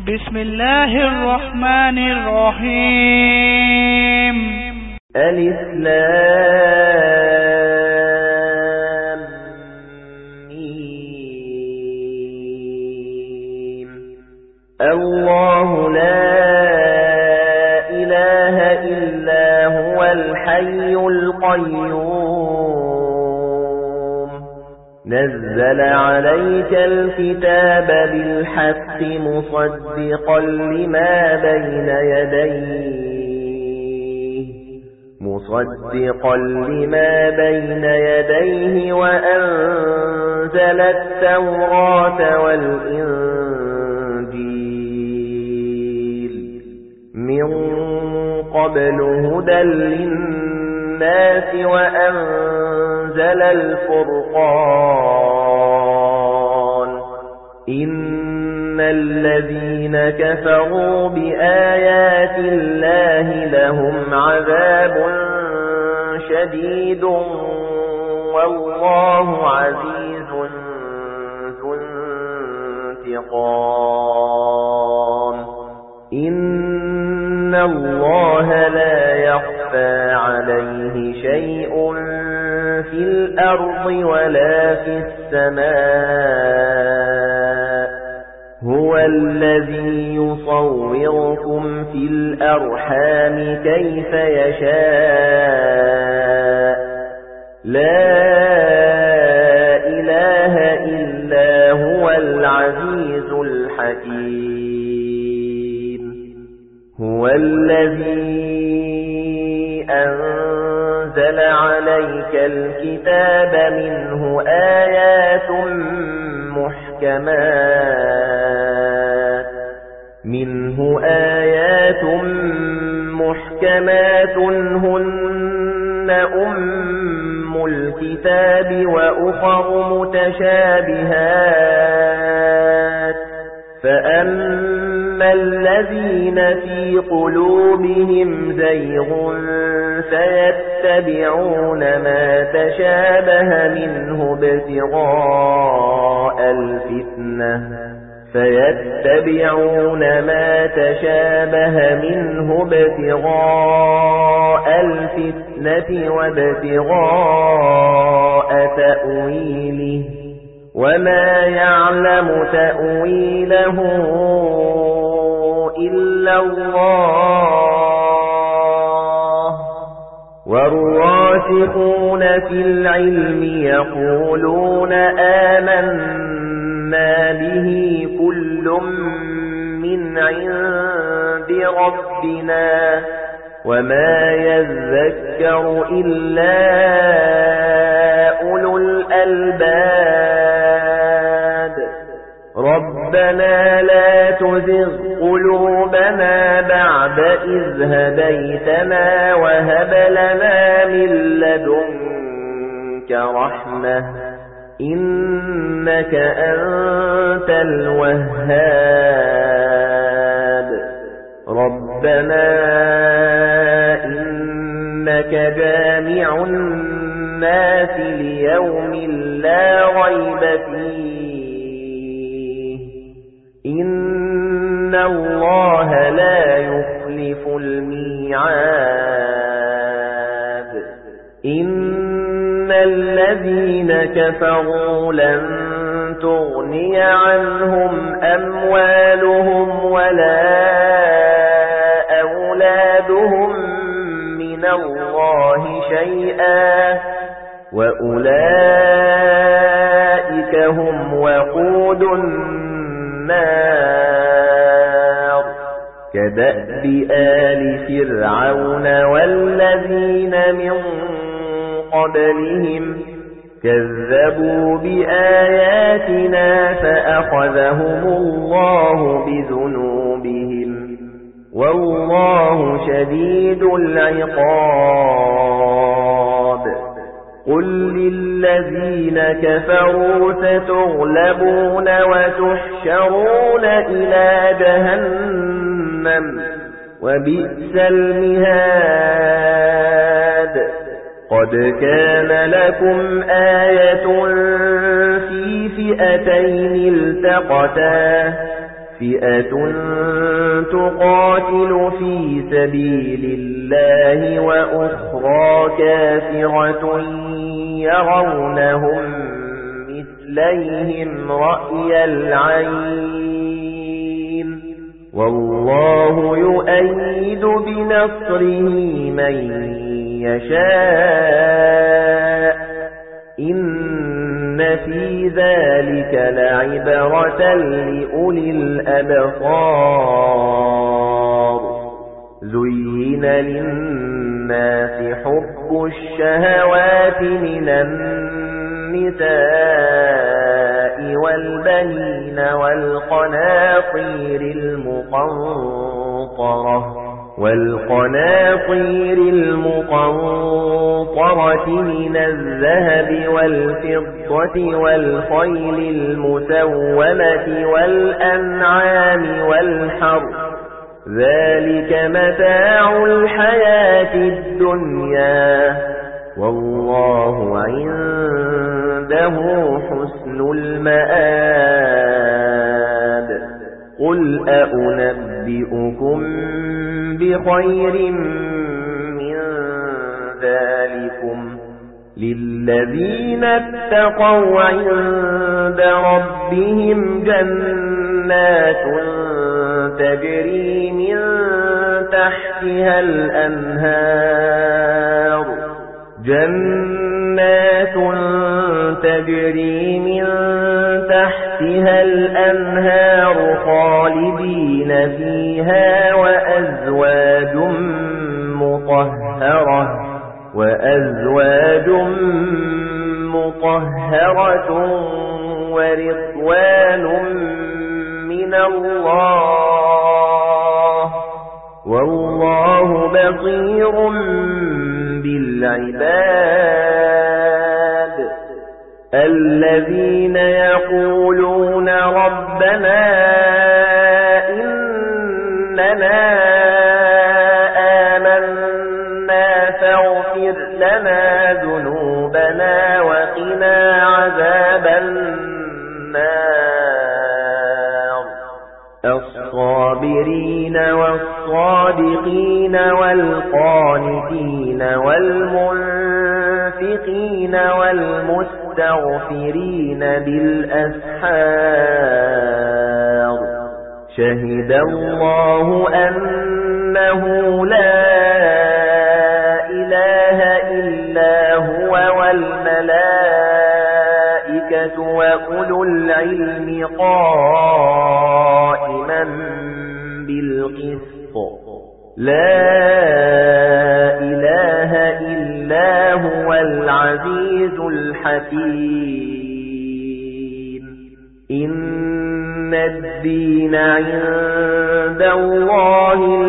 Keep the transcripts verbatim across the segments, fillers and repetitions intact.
بسم الله الرحمن الرحيم. ألف لام ميم. الله لا إله إلا هو الحي القيوم نزل عليك الكتاب بالحق مصدقا لما بين يديه مصدقا لما بين يديه وأنزل التوراة والإنجيل من قبل هدى للناس وأنزل الفرقان إن الذين كفروا بآيات الله لهم عذاب شديد والله عزيز ذو انتقام إن الله لا يخفى عليه شيء في الأرض ولا في السماء هو الذي يصوركم في الأرحام كيف يشاء لا إله إلا هو العزيز الحكيم هو الذي أنزل عليك الكتاب منه آيات محكمات منه آيات محكمات هن أم الكتاب وأخر متشابهات فأما الذين في قلوبهم زيغ فيتبعون ما تشابه منه ابتغاء الفتنة فيتبعون ما تشابه منه ابتغاء الفتنة وابتغاء تأويله وما يعلم تأويله إلا الله والراسخون في العلم يقولون آمنا به كل من عند ربنا وما يذكر إلا أولو الألباب ربنا لا تزغ قلوبنا بعد إذ هديتنا وهب لنا من لدنك رحمة إنك أنت الوهاب ربنا إنك جامع الناس ليوم لا ريب فيه إن الله لا يخلف الميعاد إن الذين كفروا لن تغني عنهم أموالهم ولا أولادهم من الله شيئا وأولئك هم وقود النار كدأب آل فرعون والذين من قبلهم كذبوا بآياتنا فأخذهم الله بذنوبهم والله شديد العقاب قل للذين كفروا ستغلبون وتحشرون إلى جهنم وبئس المهاد قد كان لكم آية في فئتين التقتا فئة تقاتل في سبيل الله وأخرى كافرة يرونهم مثليهم رأي العين والله يؤيد بنصره من يشاء إن في ذلك لعبرة لأولي الأبصار زين للناس حب الشهوات من النساء والبنين والقناطير المقنطرة والقناطير المقنطرة من الذهب والفضة والخيل المسومة والأنعام والحرث ذلك متاع الحياة الدنيا والله عنده حسن المآب قل أأنبئكم بخير من ذلكم للذين اتقوا عند ربهم جنات تجري من تحتها الأنهار جنات تجري من تحتها الأنهار خالدين فيها وأزواج مطهرة وأزواج مطهرة ورضوان من الله والله بصير بالعباد الذين يقولون ربنا إننا آمنا فاغفر لنا ذنوبنا وقنا عذاب النار الصابرين والصادقين والقانتين والمنفقين والمستغفرين بالأسحار شهد الله أنه لا إله إلا هو والملائكة وأولو العلم قائما بالقسط لا إله إلا هو العزيز الحكيم إن الدين عند الله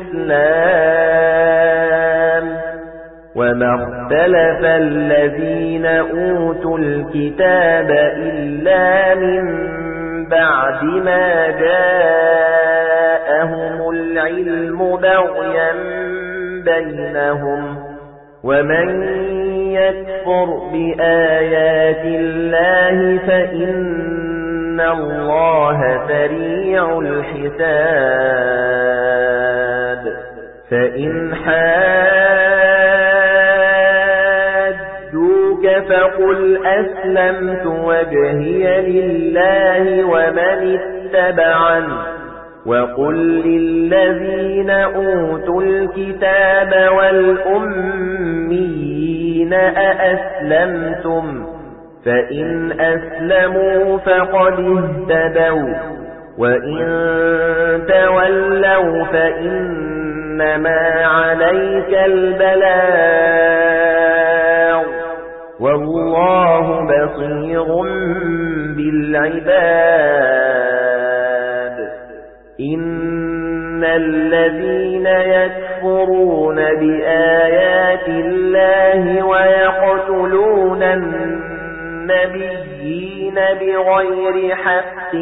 الإسلام وما اختلف الذين أوتوا الكتاب إلا من بعد ما جاءهم العلم بغيا بينهم ومن يكفر بآيات الله فإن الله سريع الحساب فإن حاجوك فقل أسلمت وجهي لله ومن اتبعني وقل للذين أوتوا الكتاب والأميين أأسلمتم فإن أسلموا فقد اهتدوا وإن تولوا فإنما عليك البلاغ والله بصير بالعباد إن الذين يكفرون بآيات الله ويقتلون النبيين بغير حق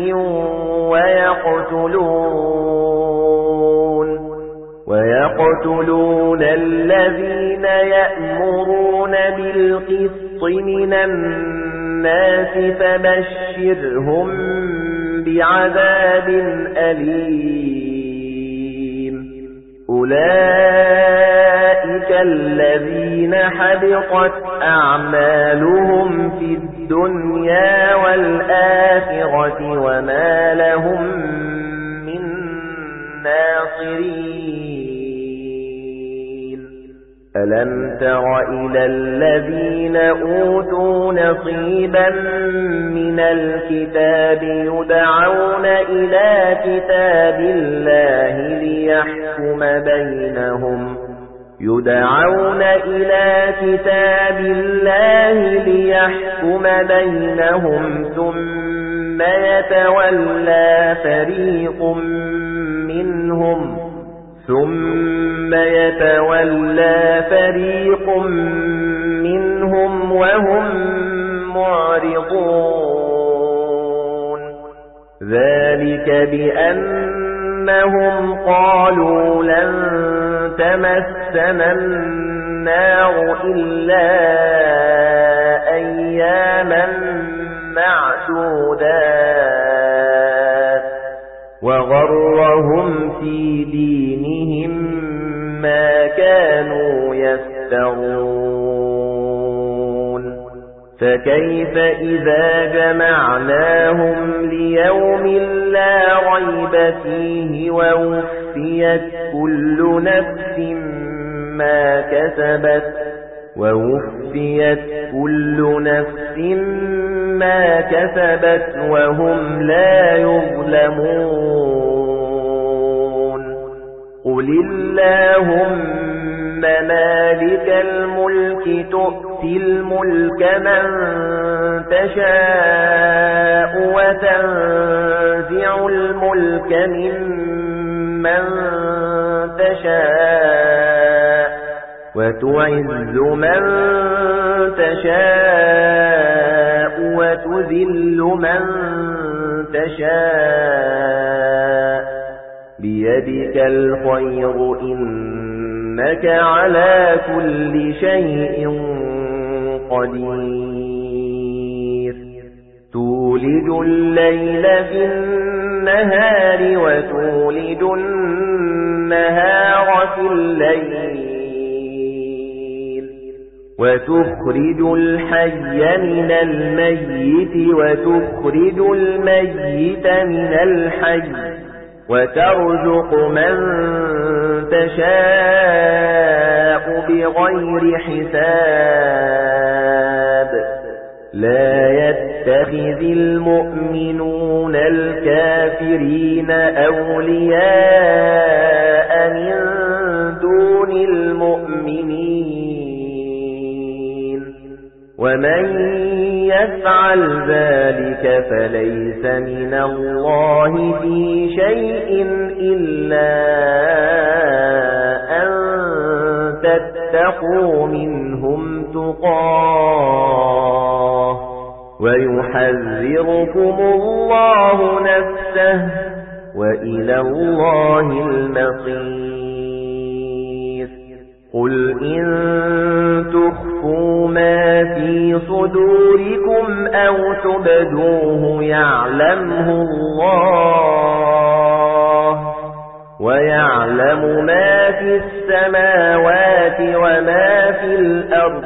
ويقتلون ويقتلون الذين يأمرون بالقسط من الناس فبشرهم بعذاب أليم أولئك الذين حبطت أعمالهم في الدنيا والآخرة وما لهم من ناصرين ألم تر إلى الذين أوتوا نصيبا من الكتاب يدعون إلى كتاب الله ليحكم بينهم يدعون إلى كتاب الله ليحكم بينهم ثم يتولى فريق منهم ثم يتولى فريق منهم وهم معرضون ذلك بأنهم قالوا لن تمسنا النار إلا أياما معدودات وغرهم في دينهم ما كانوا يفترون فكيف إذا جمعناهم ليوم لا ريب فيه ووفيت كل نفس ما كسبت ووفيت كل نفس ما كسبت وهم لا يظلمون قل اللهم مالك الملك تؤتي الملك من تشاء وتنزع الملك ممن تشاء وتعز من تشاء وتذل من تشاء بيدك الخير إنك على كل شيء قدير تولج الليل في النهار وتولج النهار في الليل وتخرج الحي من الميت وتخرج الميت من الحي وترزق من تشاء بغير حساب لا يتخذ المؤمنون الكافرين أولياء من دون المؤمنين ومن يفعل ذلك فليس من الله في شيء إلا أن تتقوا منهم تقاه ويحذركم الله نفسه وإلى الله المصير قل إن تخفوا ما في صدوركم أو تبدوه يعلمه الله ويعلم ما في السماوات وما في الأرض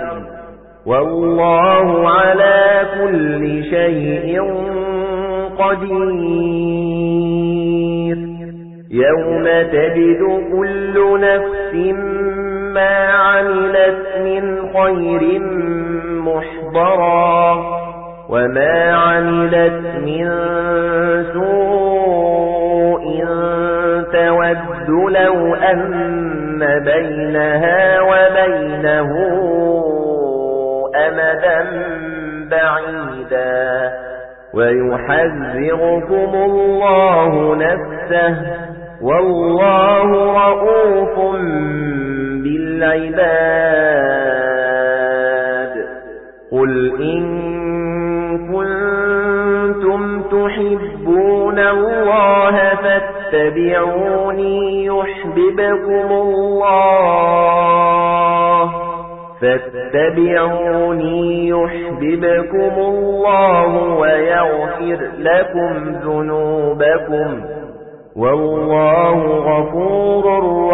والله على كل شيء قدير يوم تجد كل نفس ما عملت من خير محضرا وما عملت من سوء تود لو أن بينها وبينه أمدا بعيدا ويحذركم الله نفسه والله رؤوف بالعباد قل إن كنتم تحبون الله فاتبعوني يحببكم الله فاتبعوني يحببكم الله ويغفر لكم ذنوبكم والله غفور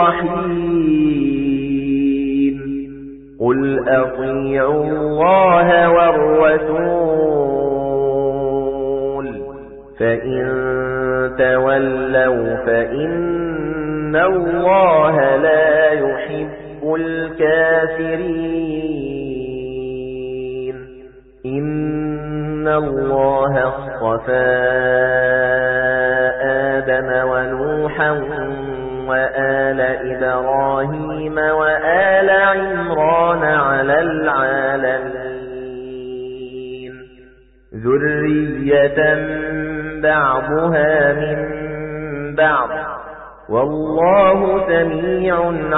رحيم قل أطيعوا الله والرسول فإن تولوا فإن الله لا يحب الكافرين إن الله اصطفى آدم ونوحا وآل إبراهيم وآل عمران على العالمين ذرية بعضها من بعض والله سميع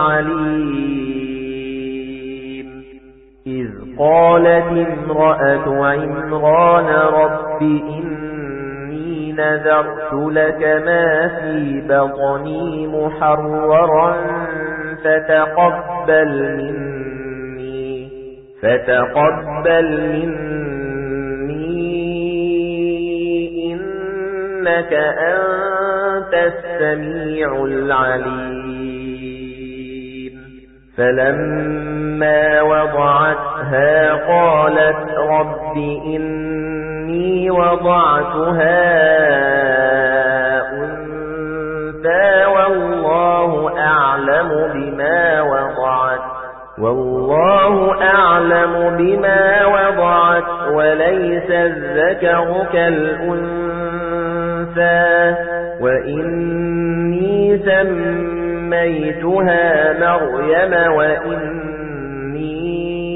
عليم إذ قالت امرأة عمران رب إني نذرت لك ما في بطني محررا فتقبل مني فتقبل مني إنك أنت السميع العليم فلما وضعتها قالت رب إني وضعتها أنثى والله أعلم بما وضعت والله أعلم بما وضعت وليس الذكر كالأنثى وإني سميتها مريم وإني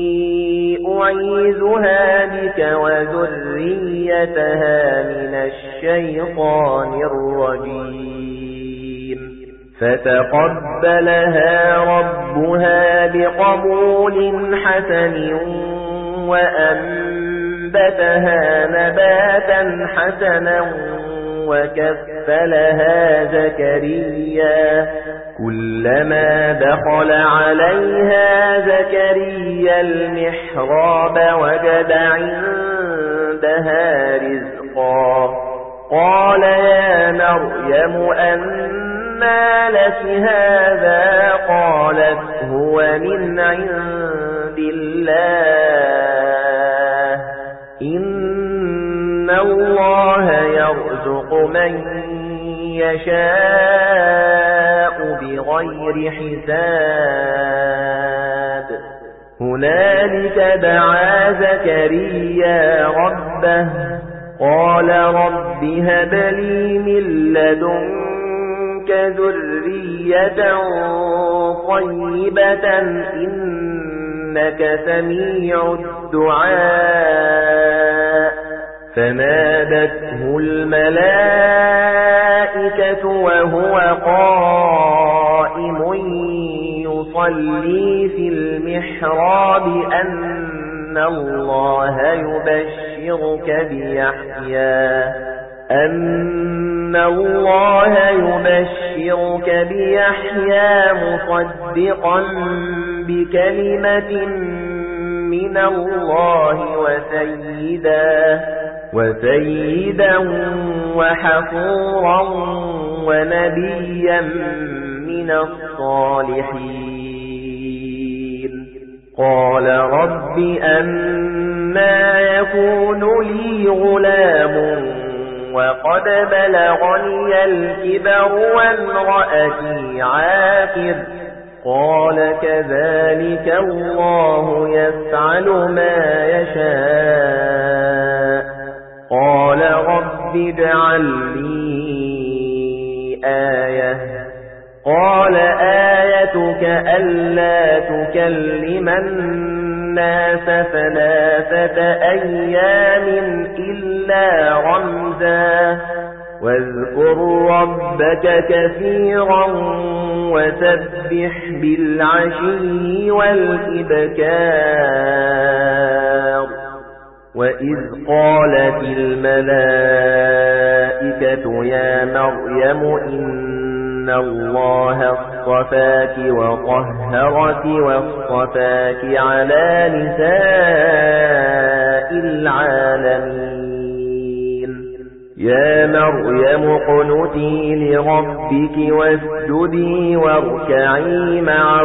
أعيذها بك وذريتها من الشيطان الرجيم فتقبلها ربها بقبول حسن وأنبتها نباتا حسنا وكفلها زكريا كلما دخل عليها زكريا المحراب وجد عندها رزقا قال يا مريم أنى لك هذا قالت هو من عند الله إن الله يرزق من يشاء بغير حساب هنالك دعا زكريا ربه قال رب هب لي من لدنك ذرية طيبة إنك سميع الدعاء فنادته الملائكة وهو قائم يصلي في المحراب أن الله يبشرك بيحيى أن الله يبشرك بيحيى مصدقا بكلمة من الله وسيدا وسيدا وحفورا ونبيا من الصالحين قال رب أنى يكون لي غلام وقد بلغني الكبر وامرأتي عاقر قال كذلك الله يفعل ما يشاء قال رب اجعل لي آية قال آيتك ألا تكلم الناس ثلاثة أيام إلا رمزا واذكر ربك كثيرا وسبح بالعشي والإبكار وإذ قالت الملائكة يا مريم إن إِنَّ اللَّهَ اصْطَفَاكِ وَطَهَّرَكِ وَاصْطَفَاكِ عَلَى نِسَاءِ الْعَالَمِينَ يَا مَرْيَمُ اقْنُتِي لِرَبِّكِ وَاسْجُدِي وَارْكَعِي مَعَ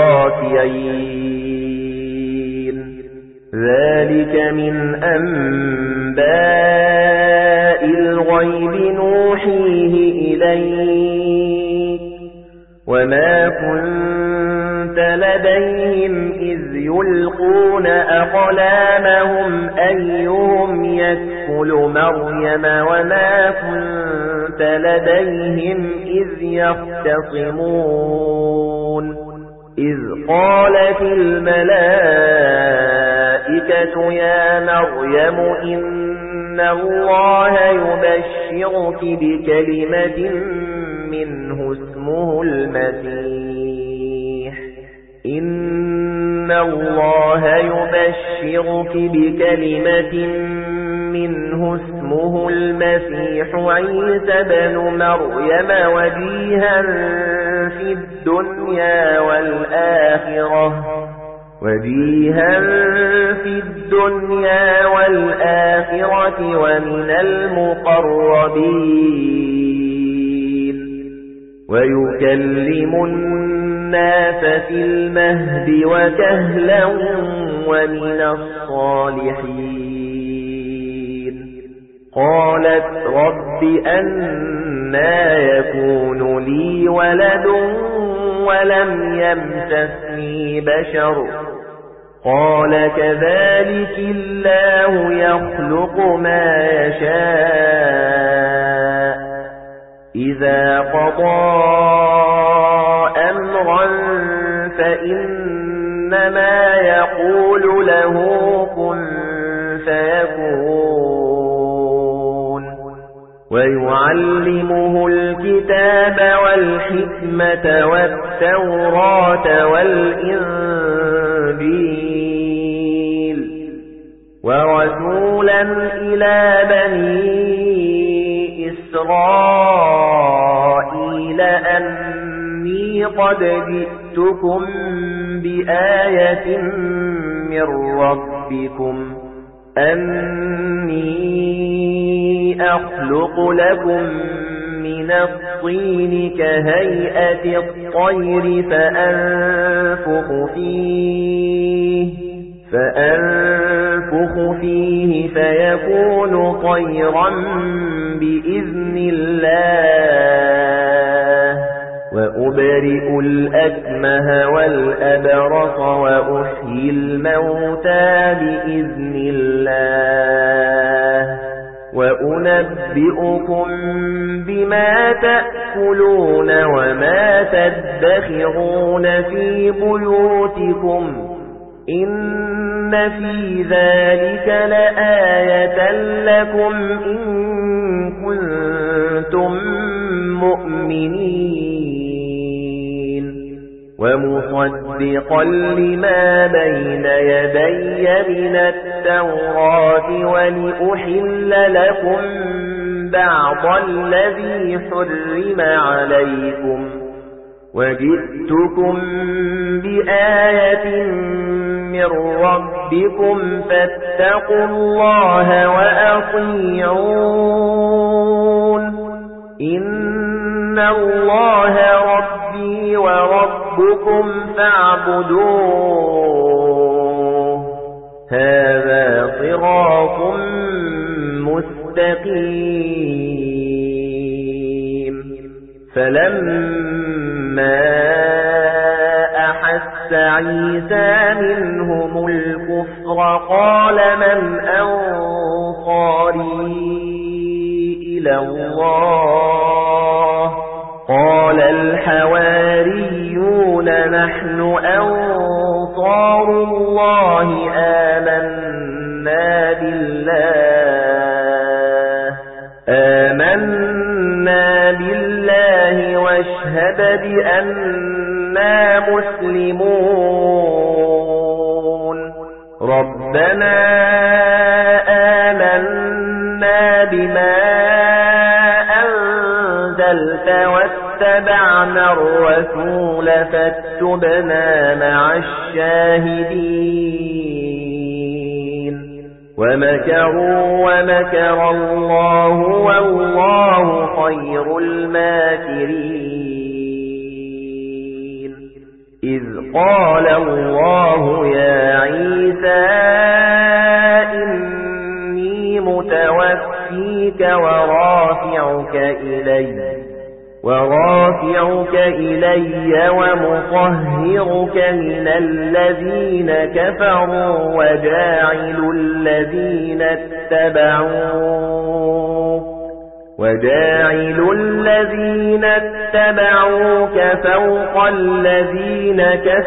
الرَّاكِعِينَ ذَلِكَ مِنْ أَنْبَاءِ الْغَيْبِ نُوحِيهِ إِلَيْكَ وَمَا كُنْتَ لَدَيْهِمْ إِذْ يُلْقُونَ أَقْلَامَهُمْ أَيُّهُمْ يَكْفُلُ مَرْيَمَ وَمَا كُنْتَ لَدَيْهِمْ إِذْ يَخْتَصِمُونَ إِذْ قَالَتِ الْمَلَائِكَةُ يَا مَرْيَمُ إِنَّ اللَّهَ يُبَشِّرُكِ بِكَلِمَةٍ مِّنْهُ اسْمُهُ الْمَسِيحُ إِنَّ اللَّهَ يُبَشِّرُكِ بِكَلِمَةٍ مِّنْهُ اسْمُهُ الْمَسِيحُ عِيسَى ابْنُ مَرْيَمَ وَجِيهًا فِي الدُّنْيَا وَالْآخِرَةِ وَجِيهًا فِي الدُّنْيا وَالْآخِرَةِ وَمِنَ الْمُقَرَّبِينَ وَيُكَلِّمُ النَّاسَ فِي الْمَهْدِ وَكَهْلًا وَمِنَ الصَّالِحِينَ قَالَتْ رَبِّ أَنَّى يَكُونُ لِي وَلَدٌ وَلَمْ يَمْسَسْنِي بَشَرٌ قَالَ كَذَلِكِ اللَّهُ يَخْلُقُ مَا يَشَاءُ إِذَا قَضَى أَمْرًا فَإِنَّمَا يَقُولُ لَهُ كُن فَيَكُونُ وَيُعَلِّمُهُ الْكِتَابَ وَالْحِكْمَةَ وَالتَّوْرَاةَ وَالْإِنْجِيلَ وَرَسُولًا إِلَى بَنِي إِسْرَائِيلَ أَنِّي قَدْ جِئْتُكُمْ بِآيَةٍ مِّن رَّبِّكُمْ أَنِّي أَخْلُقُ لَكُم مِّنَ الطِّينِ كَهَيْئَةِ الطَّيْرِ فَأَنفُخُ فِيهِ فَأَنفُخُ فِيهِ فَيَكُونُ طَيْرًا بِإِذْنِ اللَّهِ وَأُبْرِئُ الْأَكْمَهَ وَالْأَبْرَصَ وَأُحْيِي الْمَوْتَى بِإِذْنِ اللَّهِ وَأُنَبِّئُكُم بِمَا تَأْكُلُونَ وَمَا تَدَّخِرُونَ فِي بُيُوتِكُمْ إِنَّ فِي ذَلِكَ لَآيَةً لَكُمْ إِن كُنتُم مُّؤْمِنِينَ وَمُصَدِّقًا لِّمَا بَيْنَ يَدَيَّ مِنَ التَّوْرَاةِ وَلِأُحِلَّ لَكُم بَعْضَ الَّذِي حُرِّمَ عَلَيْكُمْ وَجِئْتُكُم بِآيَةٍ مِّن رَّبِّكُمْ فَاتَّقُوا اللَّهَ وَأَطِيعُونِ إِنَّ اللَّهَ رَبِّي وَرَبُّكُمْ فَاعْبُدُوهُ هَذَا صِرَاطٌ مُسْتَقِيمٌ فَلَمَّا أَحَسَّ عِيسَى مِنْهُمُ الْكُفْرَ قَالَ مَنْ أَنصَارِي إِلَى اللَّهِ قَالَ الْحَوَارِيُّونَ نَحْنُ أَنصَارُ اللَّهِ آمَنَّا بِاللَّهِ آمَنَّا بِاللَّهِ وَاشْهَدْ بِأَنَّا مُسْلِمُونَ رَبَّنَا آمَنَّا بِمَا أَنزَلْتَ واتبعنا الرسول فاكتبنا مع الشاهدين ومكروا ومكر الله والله خير الماكرين إذ قال الله يا عيسى إني متوفيك ورافعك إلي ورافعك إلي ومطهرك من الذين كفروا وجاعل الذين اتبعوك وجاعل الذين اتبعوك فوق الذين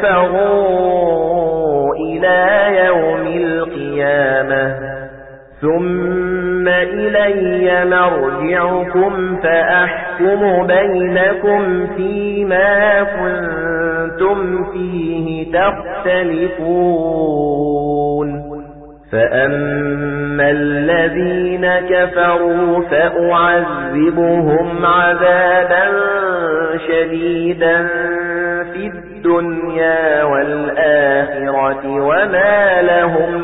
كفروا إلى يوم القيامة ثم إلي مرجعكم فأحكم بينكم فيما كنتم فيه تختلفون فأما الذين كفروا فأعذبهم عذابا شديدا في الدنيا والآخرة وما لهم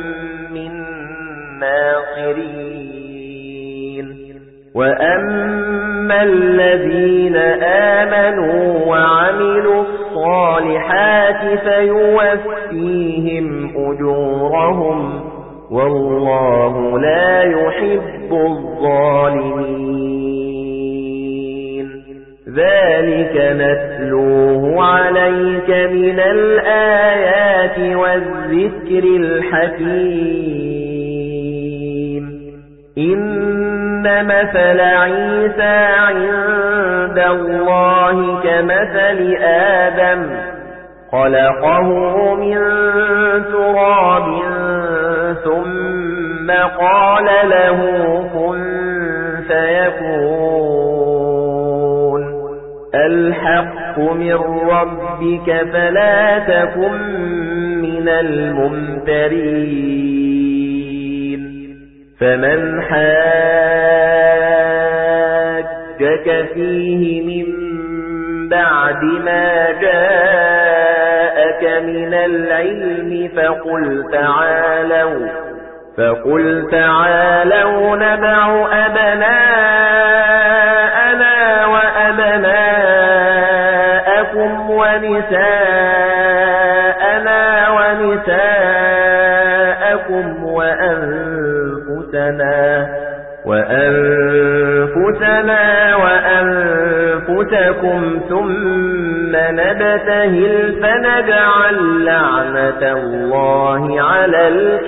ناصرين وأما الذين آمنوا وعملوا الصالحات فيوفيهم أجورهم والله لا يحب الظالمين ذلك نتلوه عليك من الآيات والذكر الحكيم إن مثل عيسى عند الله كمثل آدم خلقه من تراب ثم قال له كن فيكون الحق من ربك فلا تكن من الممترين فمن حاجك فيه من بعد ما جاءك من العلم فقل تعالوا فقل تعالوا ندع أبناءنا وأبناءكم ونساءنا ونساءكم وأنفسنا وأنفسنا وأنفسكم ثم نبتهل فنجعل لعنة الله على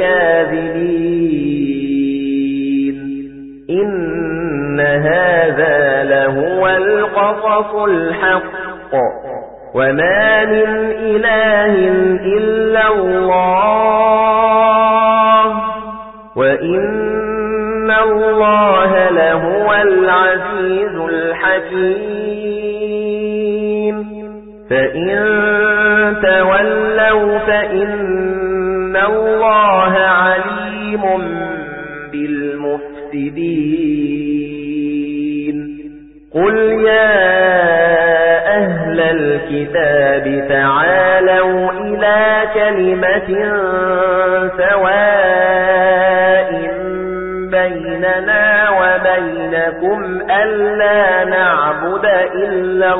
الكاذبين إن هذا لهو القصص الحق وما من إله إلا الله وإن الله لهو العزيز الحكيم فإن تولوا فإن الله عليم بالمفسدين قل يا أهل الكتاب تعالوا إلى كلمة سواء بيننا وبينكم ألا نعبد إلا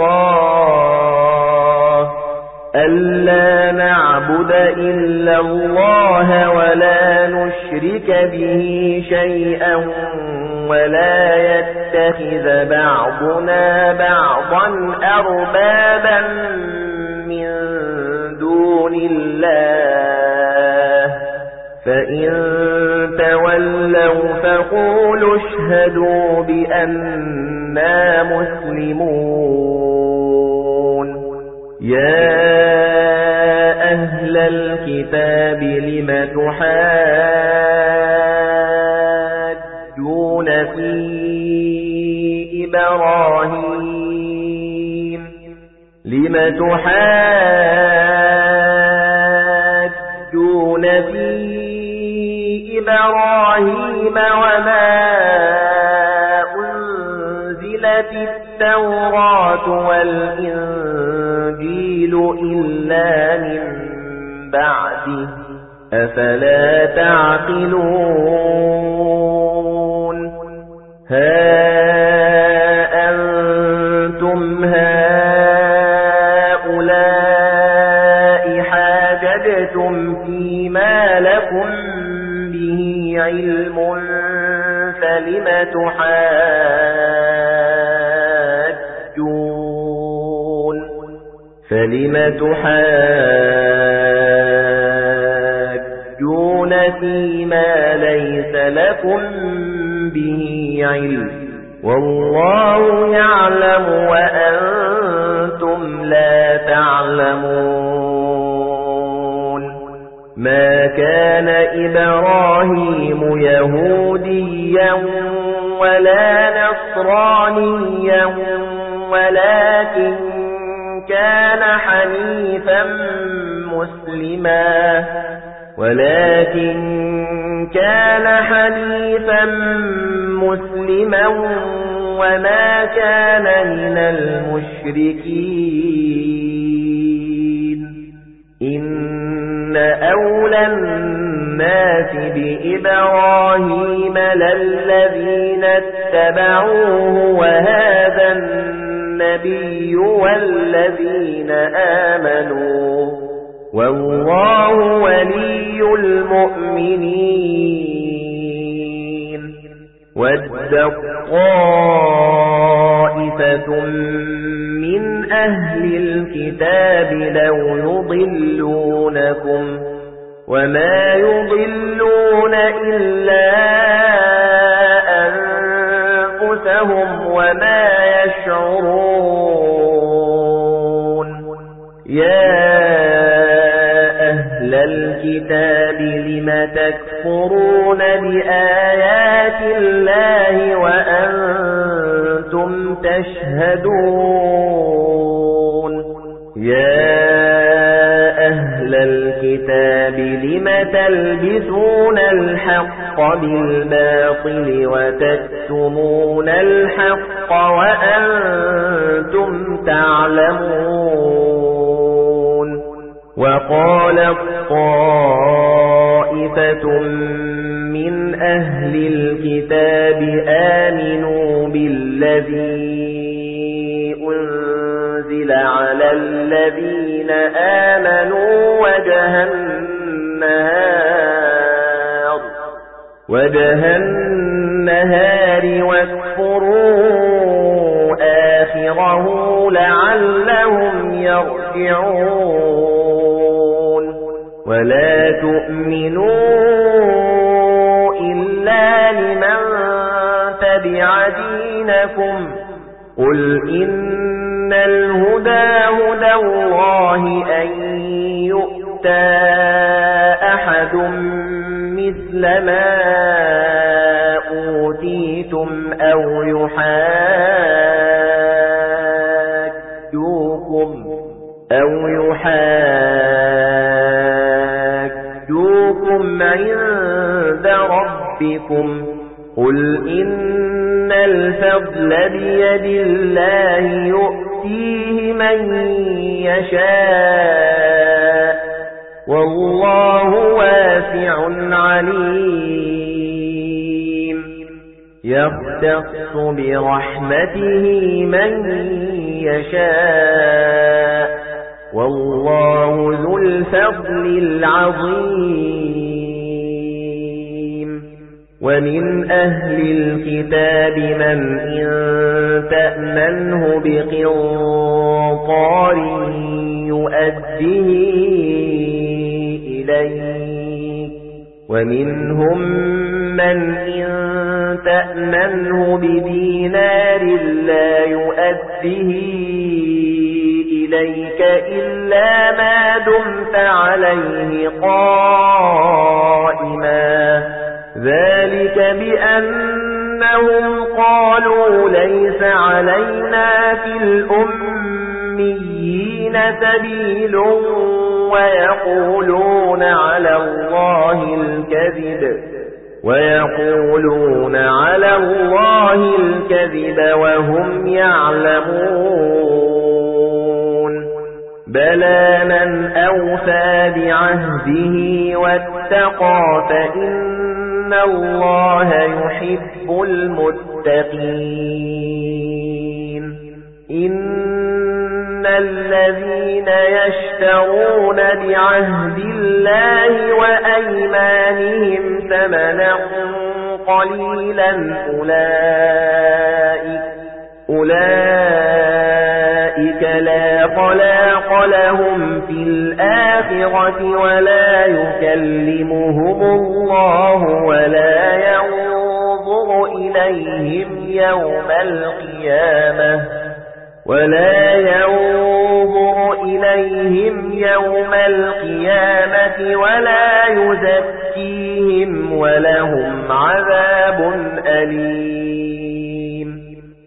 الله ألا نعبد إلا الله ولا نشرك به شيئا ولا يتخذ بعضنا بعضا أربابا من دون الله فإن تولوا فقولوا اشهدوا بأننا مسلمون يا أهل الكتاب لم تحاجون في إبراهيم لم تحاجون في إبراهيم وما أنزلت التوراة التوراة والإنجيل إلا من بعده أفلا تعقلون ها أنتم هؤلاء حاججتم فيما لكم به علم فلم تحاجون فلم تحاجون فيما ليس لكم به علم والله يعلم وأنتم لا تعلمون ما كان إبراهيم يهوديا ولا نصرانيا ولكن كان حنيفا مسلما ولكن كان حنيفا مسلما وما كان من المشركين إن أولى الناس بإبراهيم للذين اتبعوه وهذا النبي والذين آمنوا والله ولي المؤمنين ود طائفة من أهل الكتاب لو يضلونكم وما يضلون إلا أنفسهم وما يشعرون يا أهل الكتاب لم تكفرون بآيات الله وأنتم تشهدون يا أهل الكتاب لم تلبسون الحق بالباطل وتكتمون الحق وأنتم تعلمون وقالت طائفة من أهل الكتاب آمنوا بالذي أنزل على الذين آمنوا وجه النهار وجه النهار واكفروا آخره لعلهم يرجعون ولا تؤمنوا إلا لمن تبع دينكم قل إن الهدى هدى الله أن يؤتى أحد مثل ما أوتيتم أو يحاجوكم أو يحاجوكم عند ربكم قل إن الفضل بيد الله يؤتيه من يشاء والله واسع عليم يختص برحمته من يشاء والله ذو الفضل العظيم ومن أهل الكتاب من إن تأمنه بقنطار يؤديه إليك ومنهم من إن تأمنه بدينار لا يؤديه إليك إلا ما دمت عليه قائما ذلك بأنهم قالوا ليس علينا في الأميين سبيل ويقولون على الله الكذب ويقولون على الله الكذب وهم يعلمون بلى من أوفى بعهده واتقى فإن الله يحب المتقين إن الذين يشترون بعهد الله وأيمانهم ثمنا قليلا أولئك, أولئك لا خلاق لهم في الآخرة ولا يكلمهم الله ولا ينظر إليهم يوم القيامة ولا ينظر إليهم يوم القيامة ولا يزكيهم ولهم عذاب أليم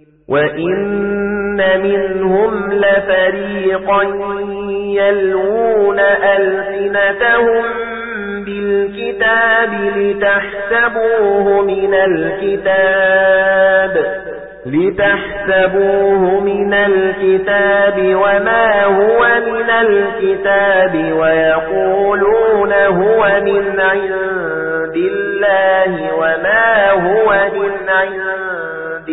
وإن منهم لفريقا يلوون ألسنتهم بالكتاب لتحسبوه من الكتاب لتحسبوه من الكتاب وما هو من الكتاب ويقولون هو من عند الله وما هو من عند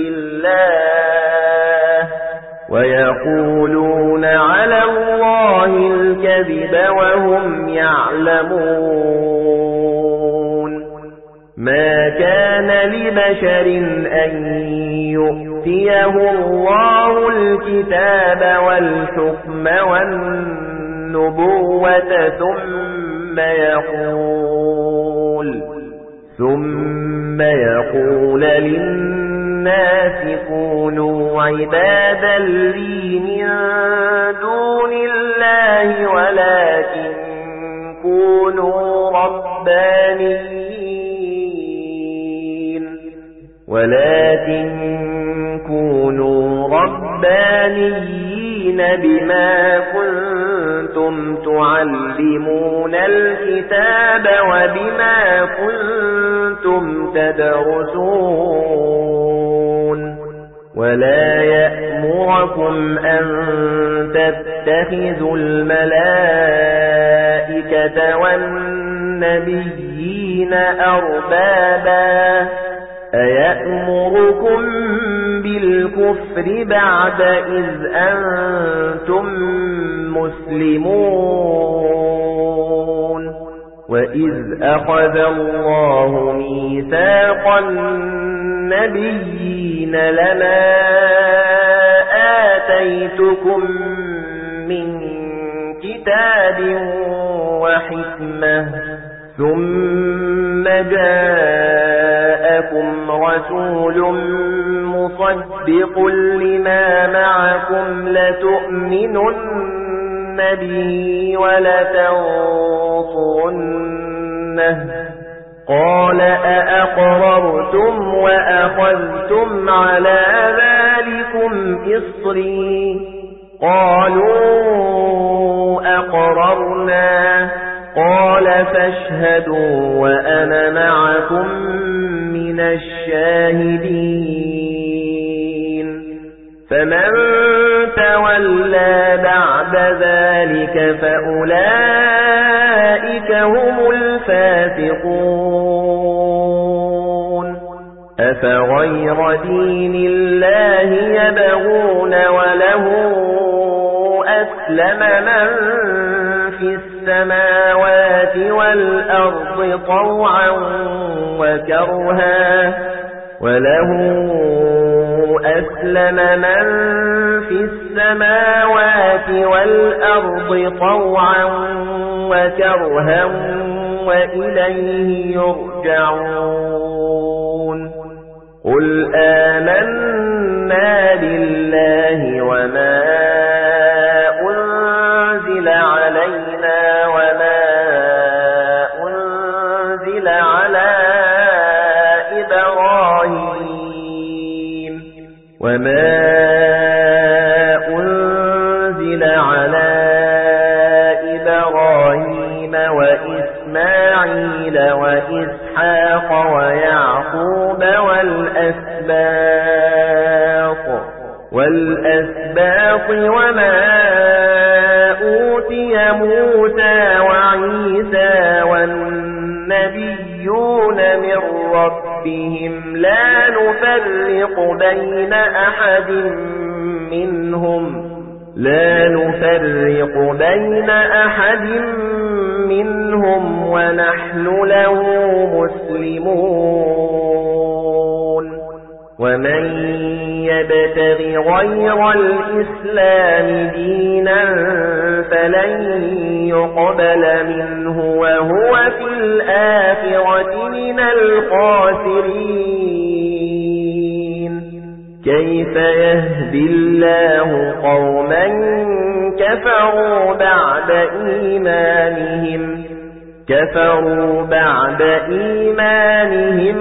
الله ويقولون على الله الكذب وهم يعلمون ما كان لبشر أن يؤتيه الله الكتاب والحكم والنبوة ثم يقول ثم يقول للناس كونوا عبادا لي من دون الله ولكن كونوا ربانيين ولكن كونوا ربانيين بما كنتم تعلمون الكتاب وبما كنتم تدرسون ولا يأمركم أن تتخذوا الملائكة والنبيين أربابا أيأمركم بالكفر بعد إذ أنتم مسلمون وإذ أخذ الله ميثاق النبيين لما آتيتكم من كتاب وحكمة ثم جاءكم رسول مصدق لما معكم لتؤمنن به ولتنصرنه قال أأقررتم وأخذتم على ذلكم إصري قالوا أقررنا قال فاشهدوا وأنا معكم من الشاهدين فمن تولى بعد ذلك فأولئك هم الفاسقون أفغير دين الله يبغون وله أسلم من في السماوات والأرض طوعا وكرها وله أسلم من في السماوات والأرض طوعا وكرها وإليه يرجعون قل آمنا بالله وما أنزل علينا وما أنزل على إبراهيم وما أنزل على إبراهيم وإسماعيل وإسحاق وإسحاق ويعقوب والأسباط والأسباط وما أوتي موسى وعيسى والنبيون من ربهم لا نفرق بين أحد منهم لا نفرق بين أحد منهم ونحن له مسلمون ومن يبتغ غير الإسلام دينا فلن يقبل منه وهو في الآخرة من الخاسرين كيف يهدي الله قوما كفروا بعد إيمانهم كفروا بعد إيمانهم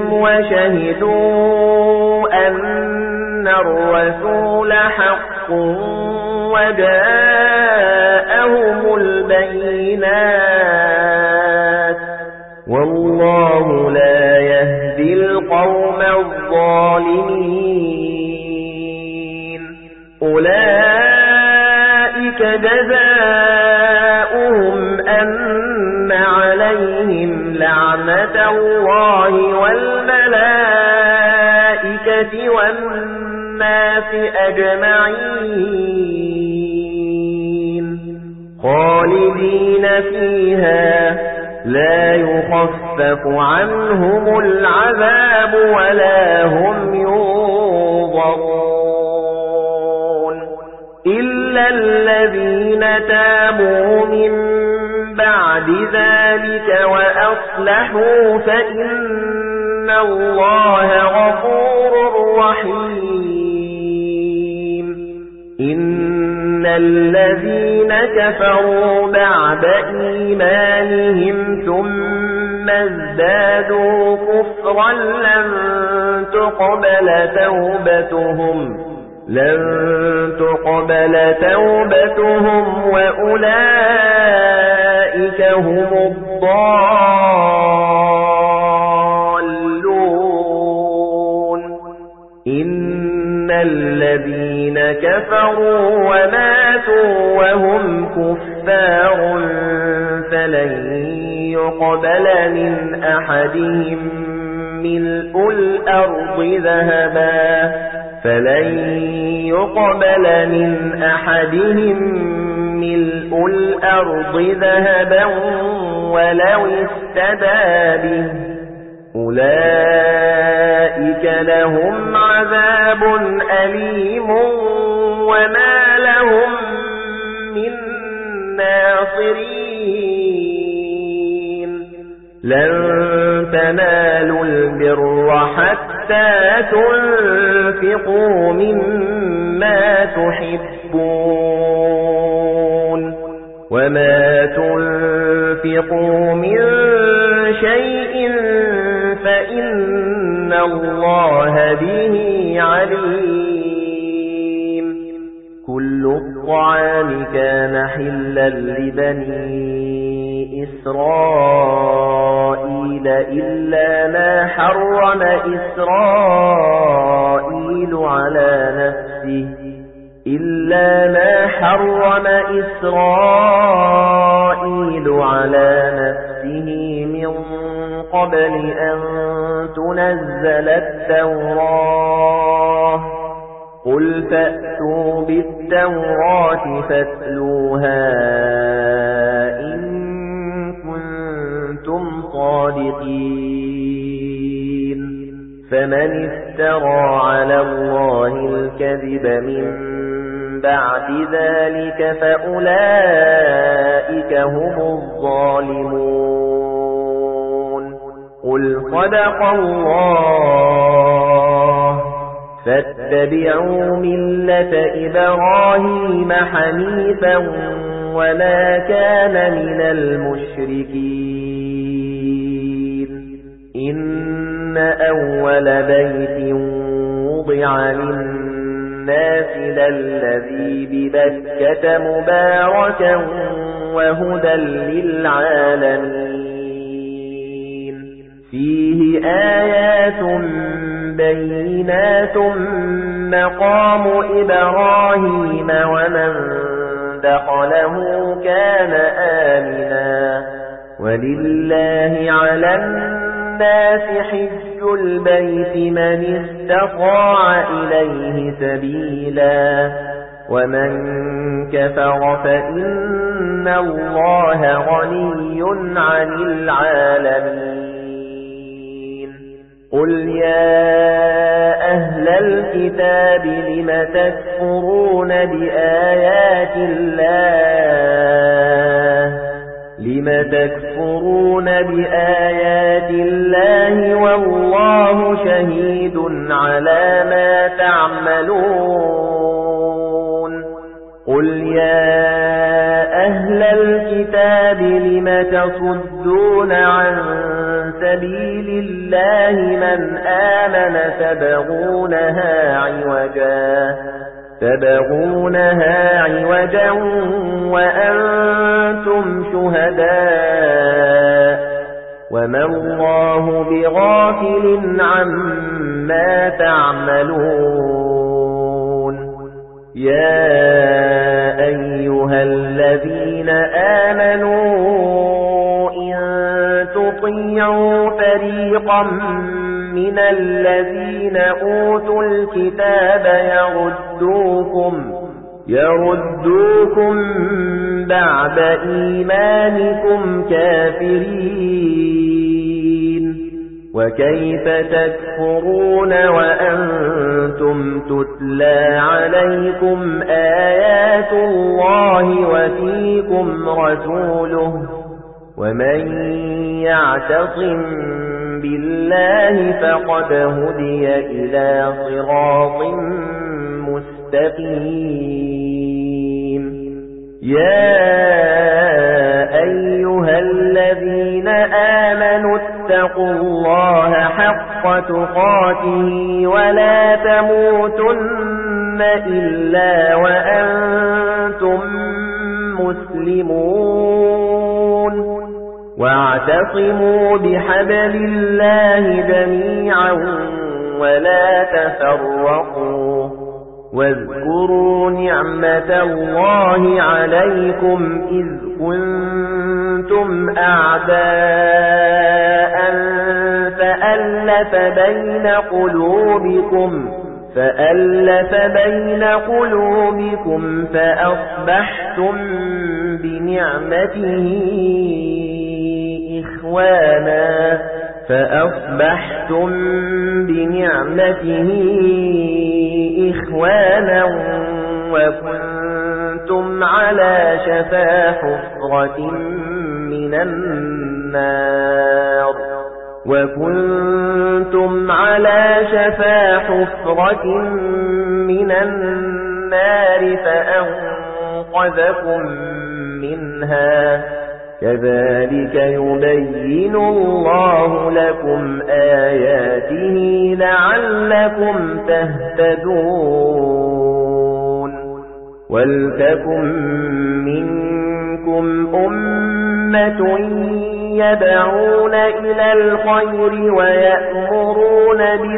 وشهدوا أن الرسول حق وجاءهم البينات والله لا يهدي القوم الظالمين أولئك جزاؤهم أن عليهم لعنة الله والملائكة والناس أجمعين خالدين فيها لا يخفف عنهم العذاب ولا هم ينظرون إلا الذين تابوا من بعد ذلك وأصلحوا فإن الله غفور رحيم إن الذين كفروا بعد إيمانهم ثم ازدادوا كفرا لن تقبل توبتهم لن تقبل توبتهم وأولئك هم الضالون إن الذين كفروا وماتوا وهم كفار فلن يقبل من أحدهم ملء الأرض ذهبا فلن يقبل من أحدهم ملء الأرض ذهبا ولو افتدى به أولئك لهم عذاب أليم وما لهم من ناصرين لن تنالوا البر حتى تنفقوا مما تحبون وما تنفقوا من شيء فإن الله به عليم كل الطعام كان حلا لبني إسرائيل إلا ما حرم إسرائيل على نفسه إلا ما حرم إسرائيل على نفسه من قبل أن تنزل التوراة قل فأتوا بالتوراة فاتلوها إن كنتم صادقين فمن افترى على الله الكذب من بعد ذلك فأولئك هم الظالمون قل صدق الله فاتبعوا ملة إبراهيم حنيفا وما كان من المشركين إن أول بيت وضع للناس للذي ببكة مباركا وهدى للعالمين فيه آيات بينات مقام إبراهيم ومن دخله كان آمنا ولله على الناس حج البيت من استطاع إليه سبيلا ومن كفر فإن الله غني عن العالمين قل يا أهل الكتاب لم تكفرون بآيات الله لم تكفرون بآيات الله والله شهيد على ما تعملون قل يا أهل الكتاب لم تصدون عن سبيل الله من آمن تبغونها عوجا تبغونها عوجا وأنتم شهداء وما الله بغافل عما تعملون يا أيها الذين آمنوا إن تطيعوا فريقا من الذين أوتوا الكتاب يردوكم يردوكم بعد إيمانكم كافرين وكيف تكفرون وأنتم تتلى عليكم آيات الله وفيكم رسوله ومن يعتصم بالله فقد هدي إلى صراط مستقيم يا أيها الذين آمنوا اتقوا الله حق تقاته ولا تموتن إلا وأنتم مسلمون واعتصموا بحبل الله جميعا ولا تفرقوا واذكروا نعمة الله عليكم إذ كنتم أعداء فألف بين قلوبكم فألف بين قلوبكم فأصبحتم بنعمته إخوانا فأصبحتم بنعمته إخوانا وكنتم على شفا حفرة من النار وكنتم على شفا حفرة من النار فأنقذكم منها كذلك يبين الله لكم آياته لعلكم تهتدون ولتكن منكم أمة يدعون إلى الخير ويأمرون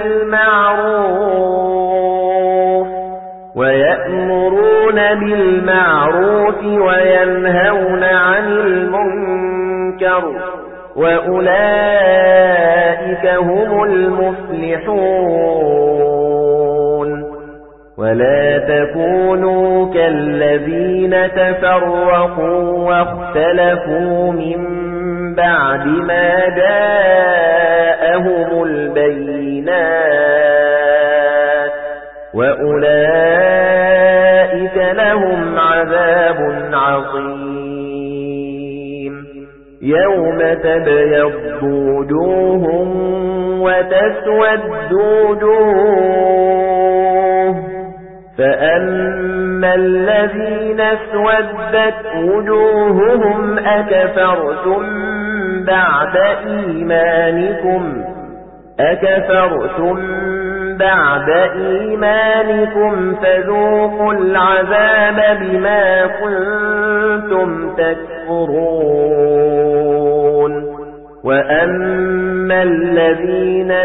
بالمعروف ويأمرون بالمعروف وينهون عن المنكر وأولئك هم المفلحون ولا تكونوا كالذين تفرقوا واختلفوا من بعد ما جاءهم البينات وأولئك لهم عذاب عظيم يوم تبيض وجوه وتسود وجوه فأما الذين اسودت وجوههم أكفرتم بعد إيمانكم أكفرتم بعد إيمانكم فذوقوا العذاب بما كنتم تكفرون وأما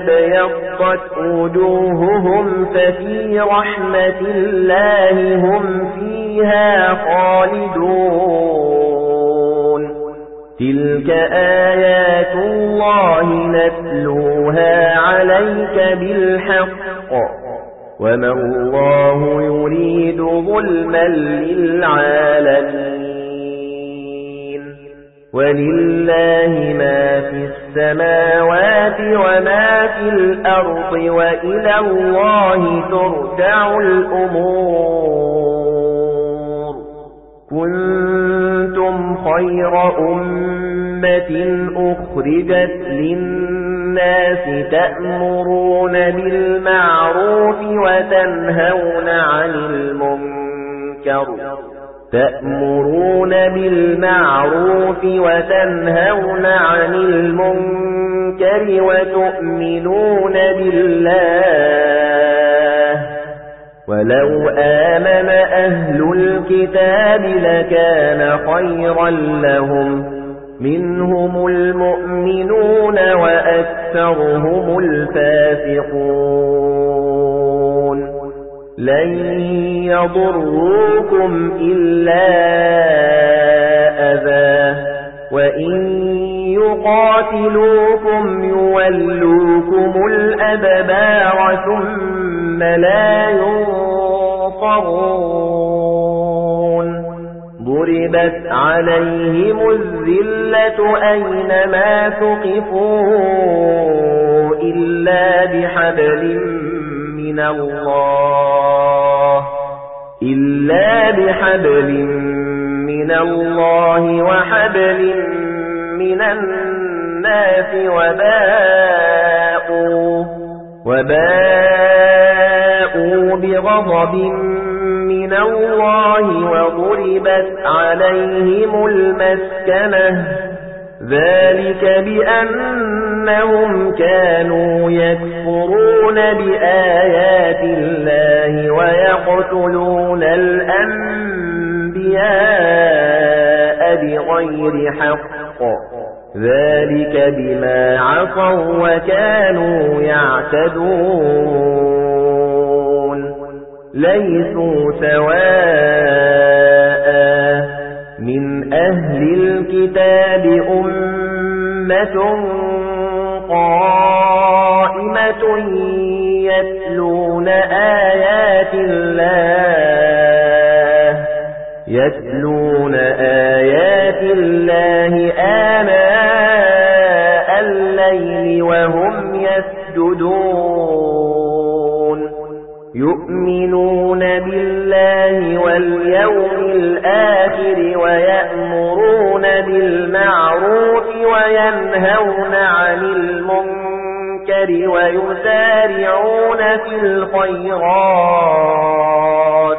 ابيضت وجوههم ففي رحمة الله هم فيها خالدون تلك آيات الله نتلوها عليك بالحق وما الله يريد ظلما للعالمين ولله ما في السماوات وما في الأرض وإلى الله ترجع الأمور كنتم خير أمة أخرجت للناس تأمرون بالمعروف وتنهون عن المنكر تأمرون بالمعروف وتنهون عن المنكر وتؤمنون بالله ولو آمن أهل الكتاب لكان خيرا لهم منهم المؤمنون وأكثرهم الفاسقون لن يضروكم إلا أذى وإن يقاتلوكم يولوكم الأدبار ثم لا ينصرون ضربت عليهم الذلة أينما ثقفوا إلا بحبل من الله إلا بحبل من الله وحبل من الناس وباءوا وباءوا بغضب من الله وضربت عليهم المسكنة ذلك بأنهم كانوا يكفرون بآيات الله ويقتلون الأنبياء بغير حق ذلك بما عصوا وكانوا يعتدون ليسوا سواء من أهل الكتاب أمة قائمة يتلون آيات الله يتلون آيات الله آناء الليل وهم يسجدون يؤمنون بالله واليوم الآخر ويأمرون بالمعروف وينهون عن المنكر ويسارعون في الخيرات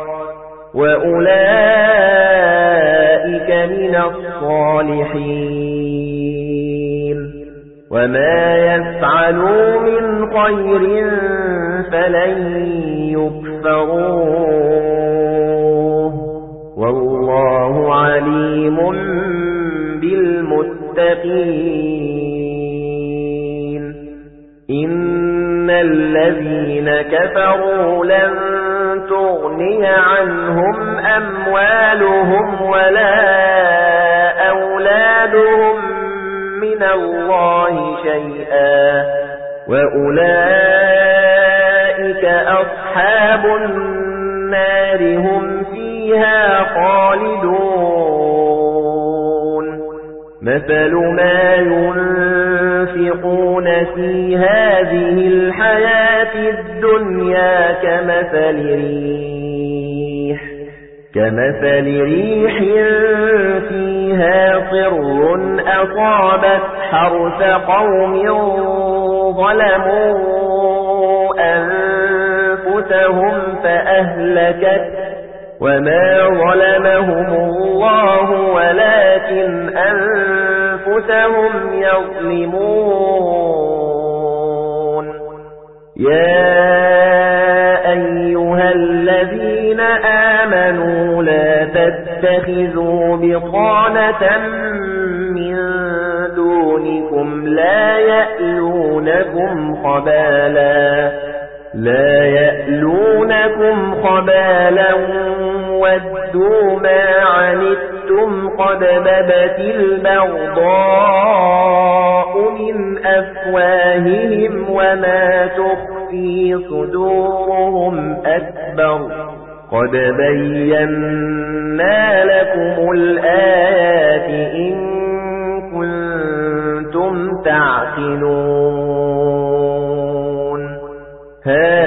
وأولئك من الصالحين وما يفعلوا من خير فلن يكفروه والله عليم بالمتقين إن الذين كفروا لن تغني عنهم أموالهم ولا أولادهم من الله شيئا وأولئك أصحاب النار هم فيها خالدون مثل ما ينفقون في هذه الحياة الدنيا كمثل ريح كمثل ريح فيها صر أصابت حرث قوم ظلموا أنفسهم فأهلكت وما ظلمهم الله ولكن أنفسهم يظلمون يا أيها الذين آمنوا لا تتخذوا بطانة من دونكم لا يألونكم خبالا لا يألونكم خبالا ودوا ما عنتم قد بدت البغضاء من أفواههم وما تخفي صدورهم أكبر قد بينا لكم الآيات إن كنتم تعقلون ها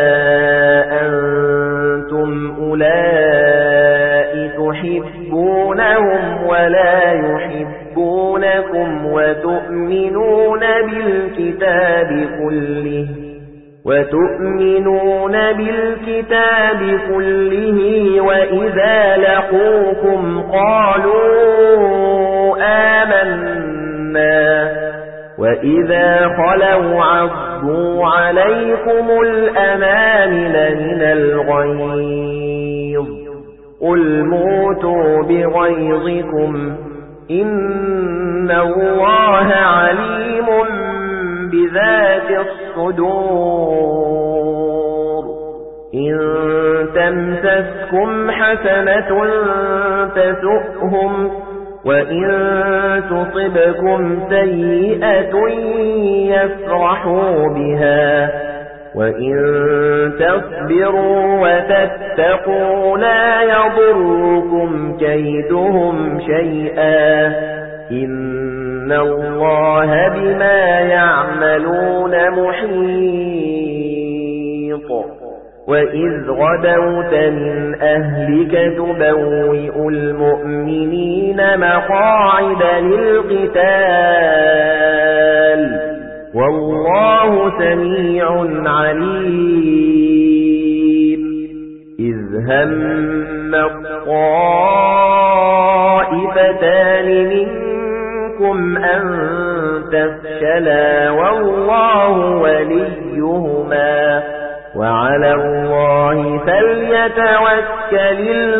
أنتم أولئك تحبونهم ولا يحبونكم وتؤمنون بالكتاب كله وتؤمنون بالكتاب كله وإذا لقوكم قالوا آمنا وإذا خلوا عضوا عليكم الأنامل من الغيظ قل موتوا بغيظكم إن الله عليم بذات الصدور إن تمسسكم حسنة تسؤهم وإن تصبكم سيئة يفرحوا بها وإن تصبروا وتتقوا لا يضركم كيدهم شيئا إن الله بما يعملون محيط وإذ غدوت من أهلك تبوئ المؤمنين مقاعد للقتال والله سميع عليم إذ هم الطائفتان منكم أن تفشلا والله وليهما وعلى الله فليتوكل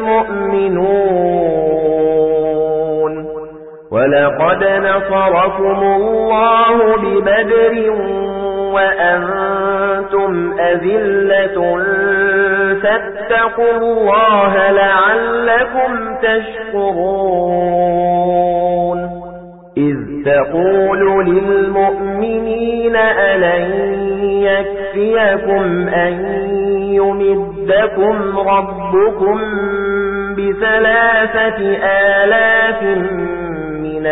المؤمنون ولقد نصركم الله ببدر وأنتم أذلة فاتقوا الله لعلكم تشكرون إذ تقول للمؤمنين ألن يكفيكم أن يمدكم ربكم بثلاثة آلاف من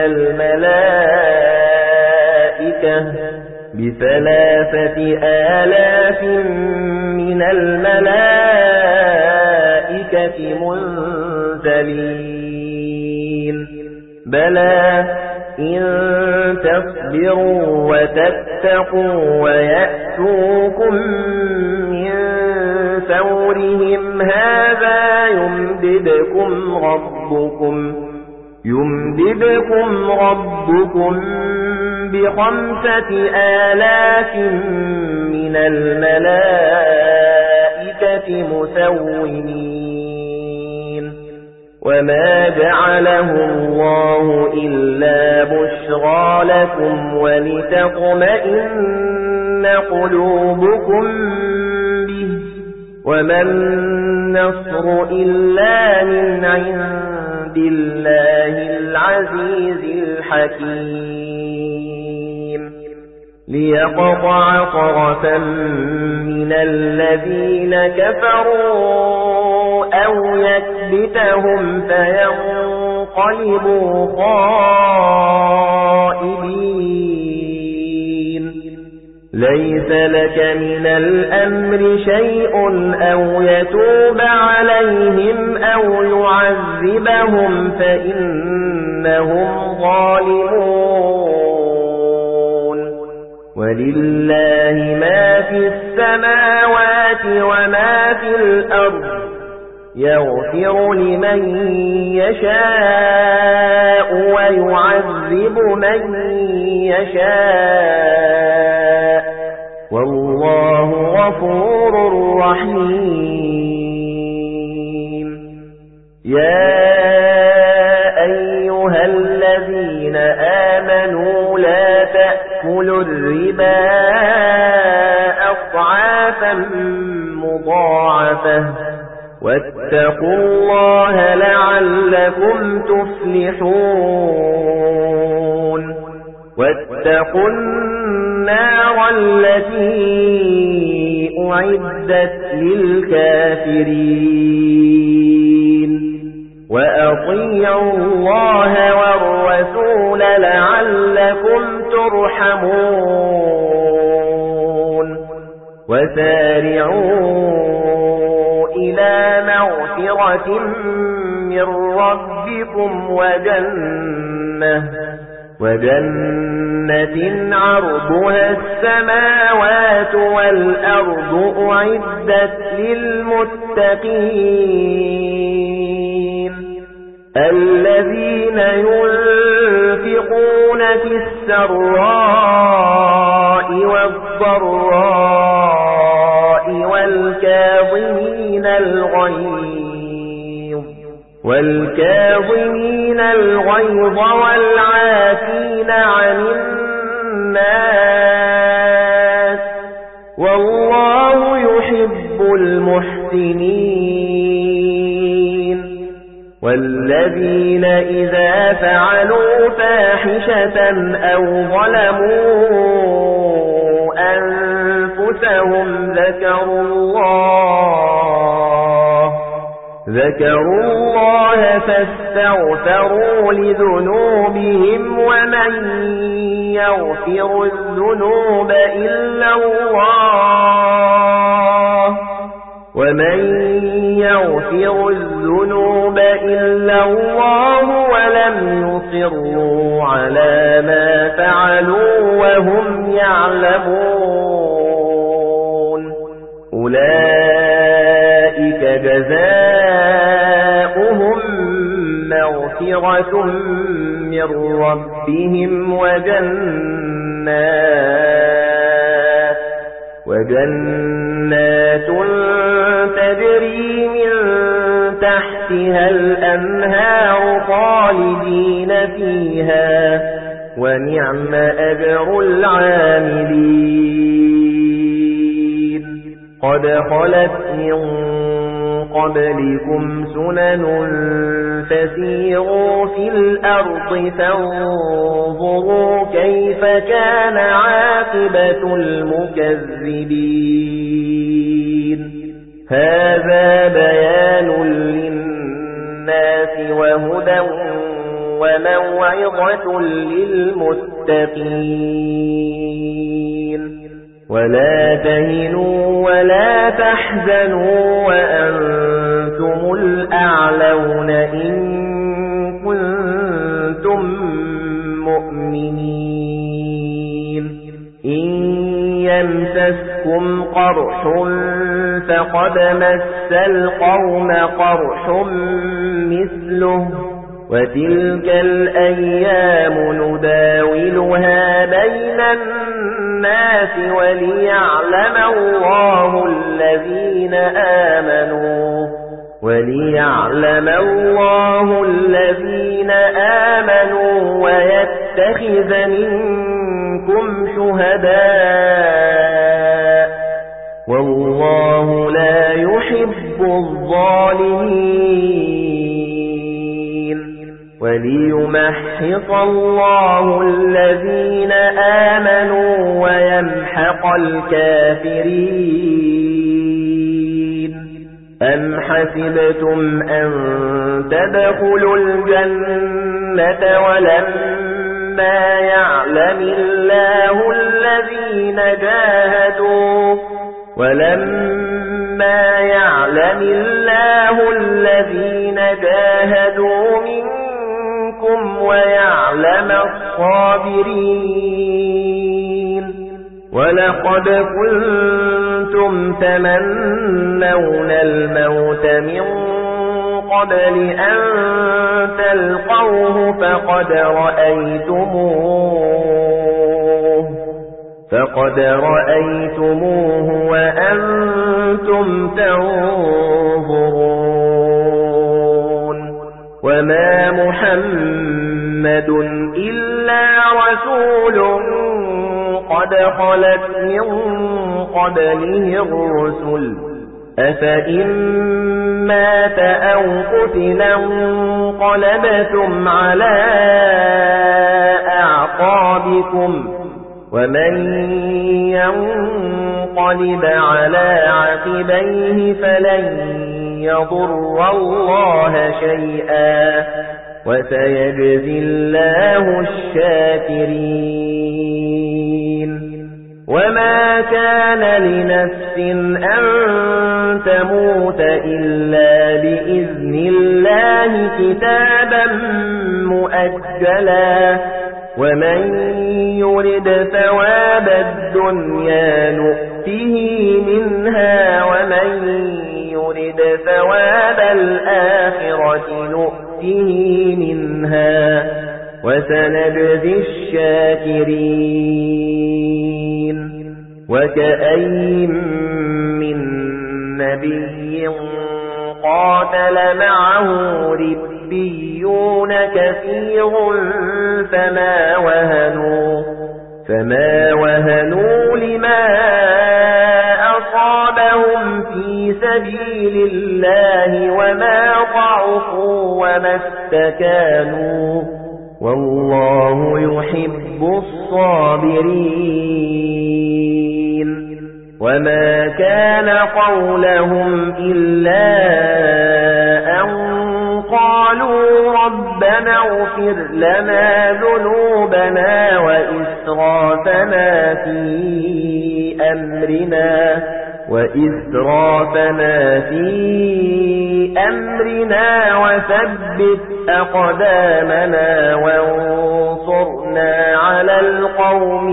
الملائكة بثلاثة آلاف من الملائكة منزلين بلى إن تصبروا وتتقوا ويأتوكم من فورهم هذا يمددكم ربكم يمددكم ربكم بخمسة آلاف من الملائكة مسومين وما جعله الله إلا بشرى لكم ولتطمئن قلوبكم به وما النصر إلا من عند الله العزيز الحكيم ليقطع طرفا من الذين كفروا أو يكبتهم فينقلبوا خائبين ليس لك من الأمر شيء أو يتوب عليهم أو يعذبهم فإنهم ظالمون ولله ما في السماوات وما في الأرض يغفر لمن يشاء ويعذب من يشاء والله غفور رحيم يا أيها الذين آمنوا تأكلوا الربا أضعافا مضاعفة واتقوا الله لعلكم تفلحون واتقوا النار التي أعدت للكافرين وأطيعوا الله والرسول لعلكم ترحمون وسارعوا إلى مغفرة من ربكم وجنة وجنة عرضها السماوات والأرض أعدت للمتقين الذين ينفقون في السراء والضراء والكاظمين الغيظ والكاظمين الغيظ والعافين عن الناس والله يحب المحسنين والذين إذا فعلوا فاحشة أو ظلموا أنفسهم ذكروا الله ذكروا الله فاستغفروا لذنوبهم ومن يغفر الذنوب إلا الله ومن يغفر الذنوب إلا الله ولم يصروا على ما فعلوا وهم يعلمون أولئك جزاؤهم مغفرة من ربهم وجنات وجنات تجري من تحتها الأنهار خالدين فيها ونعم أجر العاملين قد خلت من قبلكم سنن فسيروا في الأرض فانظروا كيف كان عاقبة المكذبين هذا بيان للناس وهدى وموعظة للمتقين ولا تهنوا ولا تحزنوا وأنتم الأعلون إن كنتم مؤمنين إن يمسسكم قرح فقد مس القوم قرح مثله وتلك الأيام نداولها بين الناس وليعلم الله الذين آمنوا وليعلم الله الذين آمنوا ويتخذ منكم شهداء والله لا يحب الظالمين وليمحص الله الذين آمنوا ويمحق الكافرين أم حسبتم أن تدخلوا الجنة ولما يعلم الله الذين جاهدوا ولما يعلم الله الذين جاهدوا منكم ويعلم الصابرين ولقد كنتم تمنون الموت من قبل أن تلقوه فقد رأيتموه فقد رأيتموه وأنتم تنظرون وما محمد محمد إلا رسول قد خلت من قبله الرسل أفإن مات أو قتل انقلبتم على أعقابكم ومن ينقلب على عقبيه فلن يضر الله شيئا وسيجزي الله الشاكرين وما كان لنفس أن تموت إلا بإذن الله كتابا مؤجلا ومن يرد ثواب الدنيا نؤته منها ومن يرد ثواب الآخرة نؤته منها وسنجزي الشاكرين وكأين من نبي قاتل معه ربيون كثير فما وهنوا فما وهنوا لما أصابهم في سبيل الله وما ضعفوا وما استكانوا والله يحب الصابرين وما كان قولهم إلا أن قالوا ربنا اغفر لنا ذنوبنا وإسرافنا في أمرنا وإسرافنا في أمرنا وثبت أقدامنا وانصرنا على القوم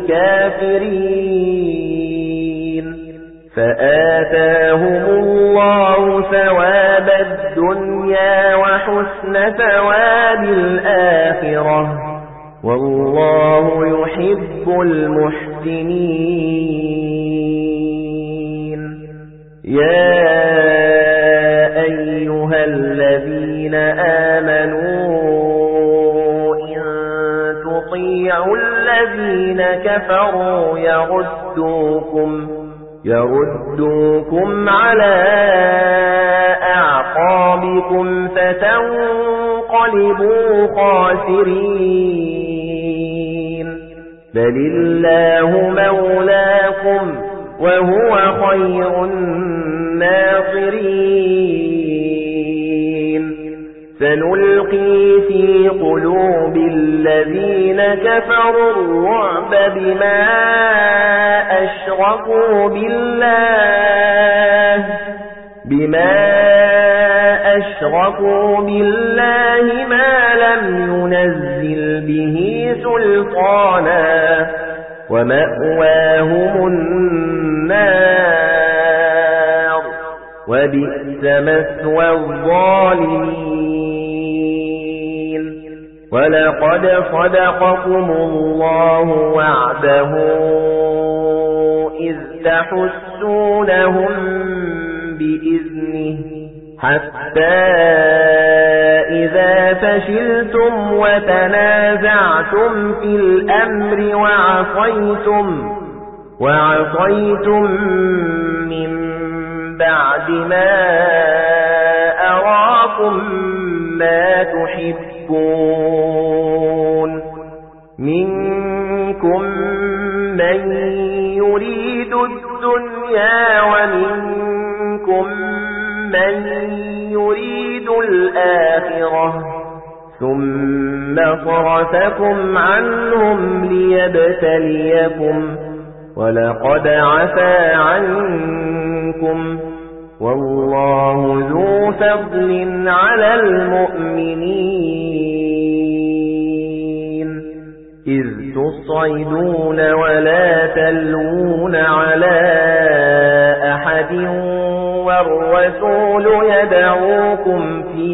الكافرين فآتاهم الله ثواب الدنيا وحسن ثواب الآخرة والله يحب المحسنين يا أيها الذين آمنوا إن تطيعوا الذين كفروا يردوكم يردوكم على أعقابكم فتنقلبوا خاسرين بل الله مولاكم وهو خير الناصرين سنلقي في قلوب الذين كفروا الرعب بما أشركوا بالله بما أشركوا بالله ما لم ينزل به سلطانا ومأواهم النار وبئس مثوى الظالمين ولقد صدقكم الله وعده إذ تحسونهم بإذنه حتى إذا فشلتم وتنازعتم في الأمر وعصيتم وعصيتم من بعد ما أراكم ما تحبون منكم من يريد الدنيا ومنكم من يريد الآخرة ثم صرفكم عنهم ليبتليكم ولقد عفا عنكم والله ذو فضل على المؤمنين إذ تصعدون ولا تلوون على أحد والرسول يدعوكم في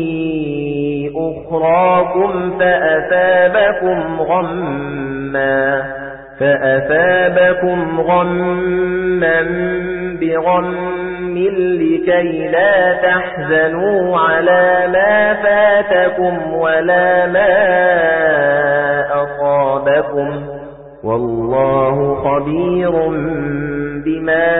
أخراكم فأثابكم غمّا فأثابكم غمّا بغم لكي لا تحزنوا على ما فاتكم ولا ما لكم والله خبير بما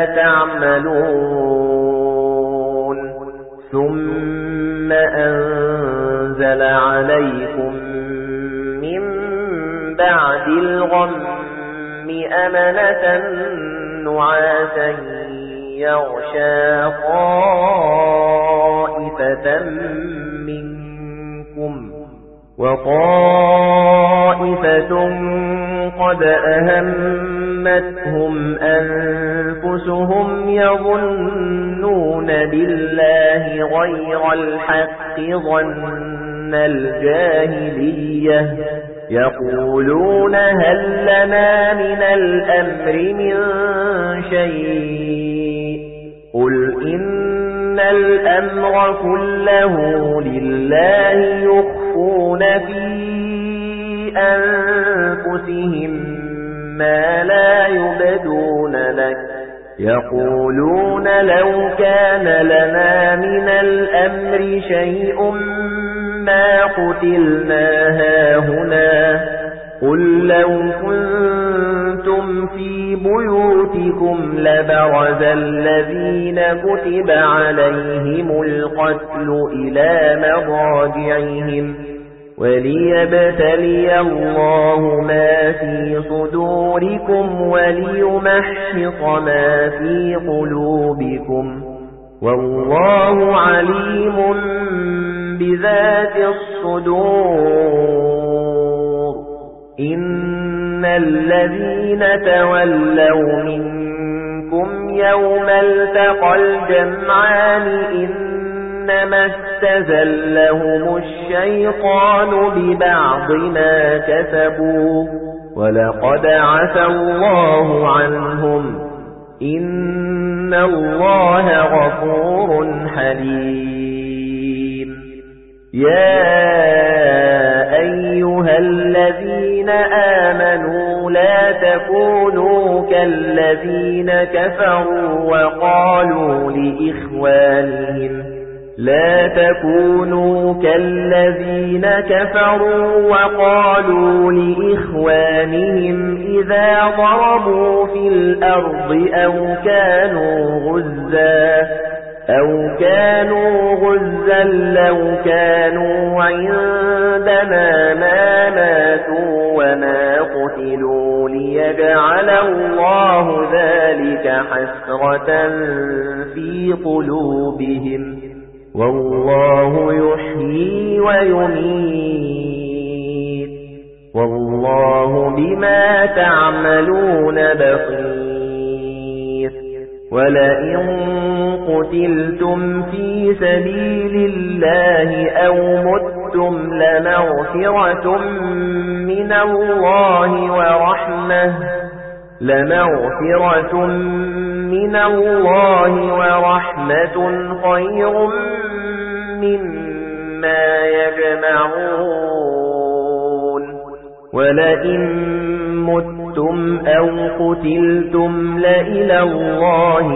تعملون ثم أنزل عليكم من بعد الغم أمنة نعاسا يغشى طائفة منكم وطائفة قد أهمتهم أنفسهم يظنون بالله غير الحق ظن الجاهلية يقولون هل لنا من الأمر من شيء قل إن الأمر كله لله يخفون في أنفسهم ما لا يبدون لك يقولون لو كان لنا من الأمر شيء ما قتلنا هاهنا قل لو كنتم في بيوتكم لبرز الذين كتب عليهم القتل إلى مضاجعهم وليبتلي الله ما في صدوركم وليمحص ما في قلوبكم والله عليم بذات الصدور إن الذين تولوا منكم يوم التقى الجمعان إنما استزلهم الشيطان ببعض ما كسبوا ولقد عفى الله عنهم إن الله غفور حليم يا أيها الذين آمنوا لا تكونوا كالذين كفروا وقالوا لإخوانهم لا تكونوا كالذين كفروا وقالوا لإخوانهم إذا ضربوا في الأرض أو كانوا غزا أو كانوا غزا لو كانوا عندنا ما ماتوا وما قتلوا ليجعل الله ذلك حسرة في قلوبهم والله يحيي ويميت والله بما تعملون بصير ولئن قتلتم في سبيل الله أو متم لمغفرة من الله ورحمة لمغفرة من الله ورحمة خير مما يجمعون ولئن متم أو قتلتم لإلى الله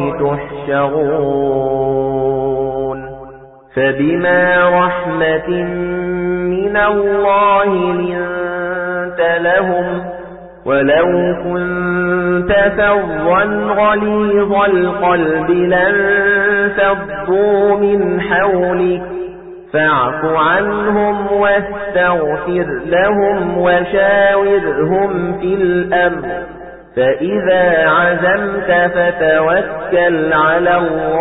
تحشرون فبما رحمة من الله لنت لهم ولو كنت فظا غليظ القلب لانفضوا من حولك فاعف عنهم واستغفر لهم وشاورهم في الأمر فإذا عزمت فتوكل على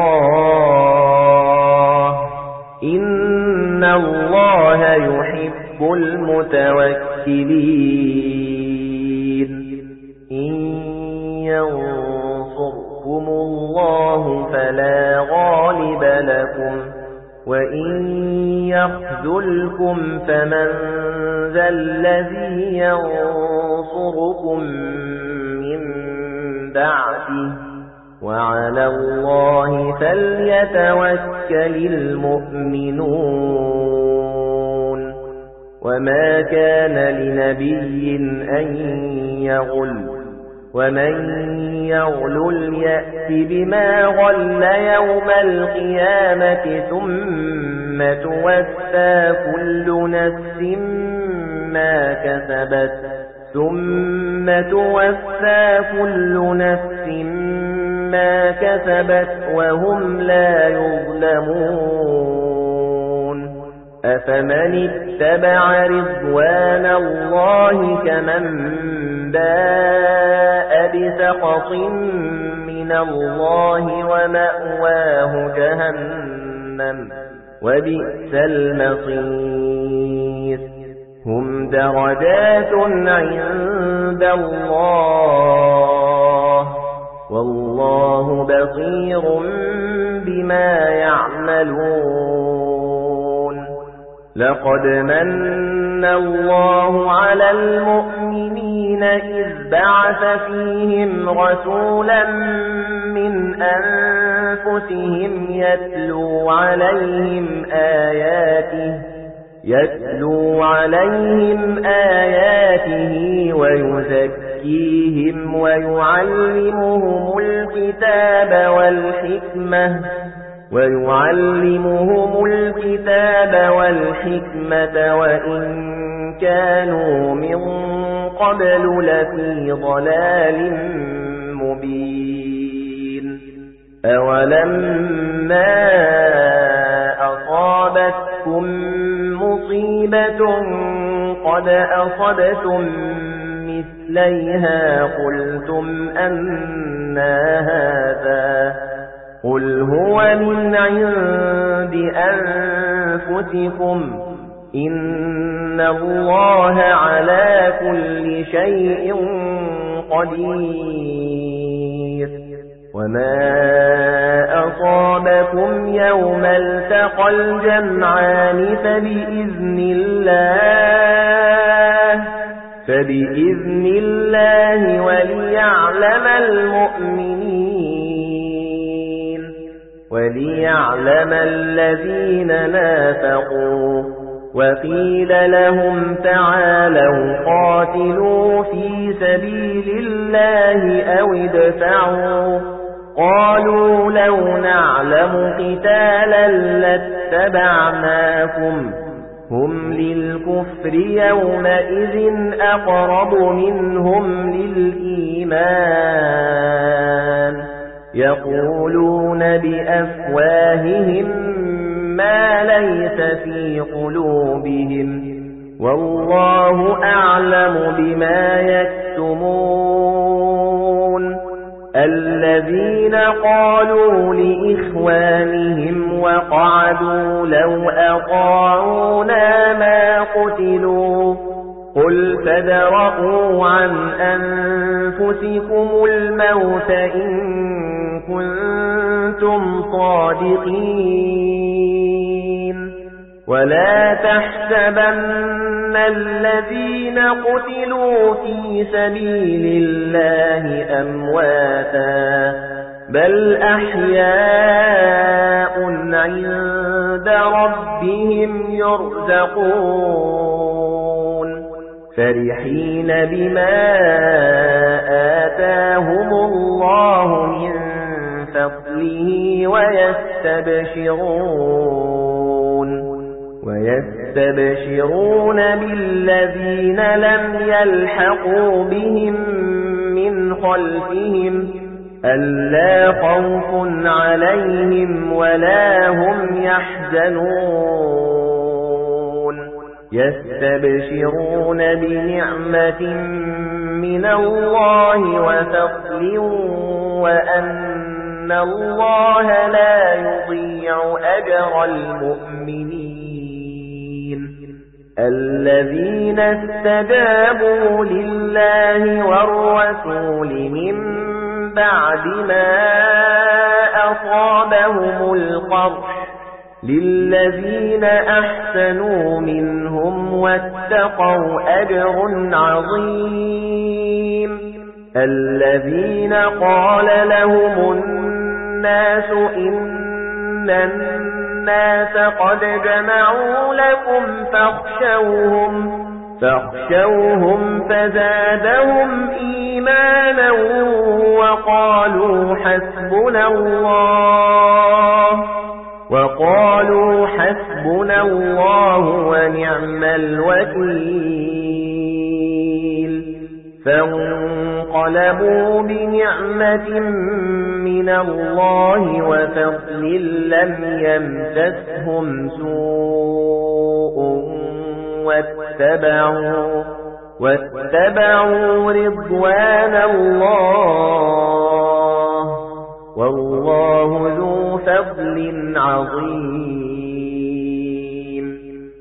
الله إن الله يحب المتوكلين إن ينصركم الله فلا غالب لكم وإن يخذلكم فمن ذا الذي ينصركم من بعده وعلى الله فليتوكل المؤمنون وما كان لنبي أن يغل ومن يغلل يأت بما غل يوم القيامة ثم توفى كل نفس ما كسبت ثم توفى كل نفس ما كسبت وهم لا يظلمون أفمن اتبع رضوان الله كمن باء بسخط من الله ومأواه جهنم وبئس المصير هم درجات عند الله والله بصير بما يعملون لقد من الله على المؤمنين إذ بعث فيهم رسولا من أنفسهم يتلو عليهم آياته يتلو عليهم آياته ويزكيهم ويعلمهم الكتاب والحكمة ويعلمهم الكتاب والحكمة وإن كانوا من قبل لفي ضلال مبين أولما أصابتكم مصيبة قد أصبتم مثليها قلتم أنى هذا قل هو من عند أنفسكم إن الله على كل شيء قدير وما أصابكم يوم التقى الجمعان فبإذن الله فبإذن الله وليعلم المؤمنين وليعلم الذين نافقوا وقيل لهم تعالوا قاتلوا في سبيل الله أو ادفعوا قالوا لو نعلم قتالا لاتبعناكم هم للكفر يومئذ أقرب منهم للإيمان يقولون بأفواههم ما ليس في قلوبهم والله أعلم بما يكتمون الذين قالوا لإخوانهم وقعدوا لو أطاعونا ما قتلوا قل فادرءوا عن أنفسكم الموت إن كنتم صادقين ولا تحسبن الذين قتلوا في سبيل الله أمواتا بل أحياء عند ربهم يرزقون فرحين بما آتاهم الله من فضله ويستبشرون ويستبشرون بالذين لم يلحقوا بهم من خلفهم ألا خوف عليهم ولا هم يحزنون يستبشرون بنعمة من الله وفضل وأن الله لا يضيع أجر المؤمنين الذين استجابوا لله والرسول من بعد ما أصابهم القرح للذين أحسنوا منهم واتقوا أجر عظيم الذين قال لهم الناس إن الناس قد جمعوا لكم فاخشوهم فاخشوهم فزادهم إيمانا وقالوا حسبنا الله وقالوا حسبنا الله ونعم الوكيل فانقلبوا بنعمة من الله وفضل لم يمسسهم سوء واتبعوا, واتبعوا رضوان الله والله ذو فضل عظيم.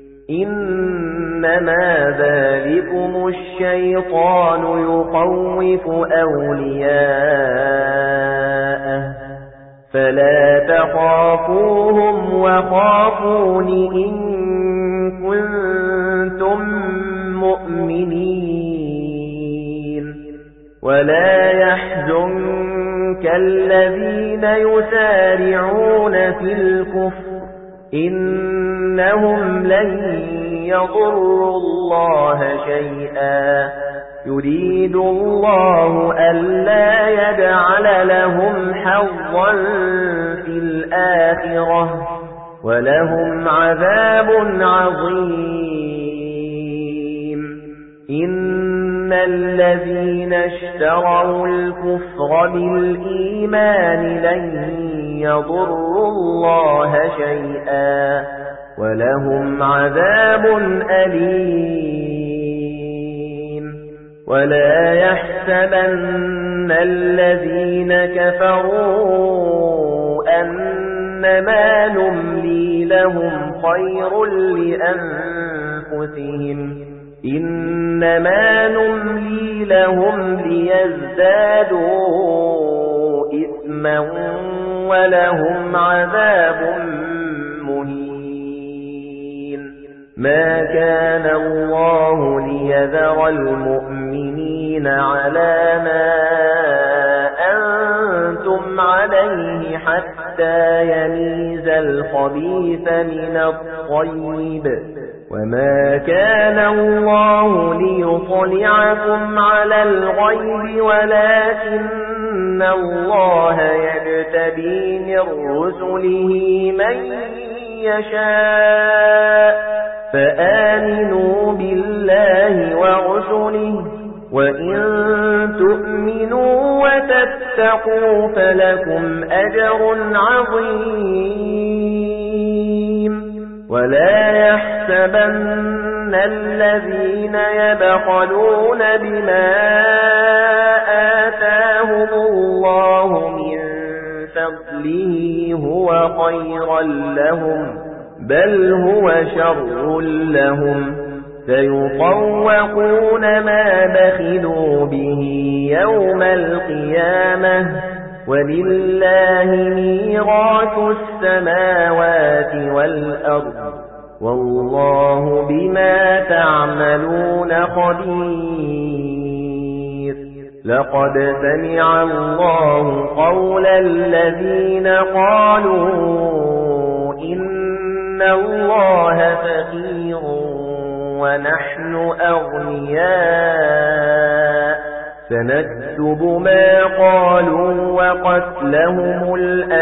إنما ذلكم الشيطان يخوف أولياءه فلا تخافوهم وخافون إن كنتم مؤمنين. ولا يحزنك الذين يسارعون في الكفر إنهم لن يضروا الله شيئا يريد الله ألا يجعل لهم حظا في الآخرة ولهم عذاب عظيم. إن الذين اشتروا الكفر بالإيمان لن يضروا الله شيئا ولهم عذاب أليم. ولا يحسبن الذين كفروا أنما نملي لهم خير لأنفسهم إنما نملي لهم ليزدادوا إثما ولهم عذاب مهين. ما كان الله ليذر المؤمنين على ما أنتم عليه حتى يميز الخبيث من الطيب وما كان الله ليطلعكم على الغيب ولكن الله يجتبي من رسله من يشاء فآمنوا بالله ورسله وإن تؤمنوا وتتقوا فلكم أجر عظيم. ولا يحسبن الذين يبخلون بما آتاهم الله من فضله هو خيرا لهم بل هو شر لهم سيطوقون ما بخلوا به يوم القيامة ولله ميراث السماوات والأرض والله بما تعملون خبير. لقد سمع الله قول الذين قالوا إن الله فقير ونحن أغنياء سنكتب ما قالوا وقتلهم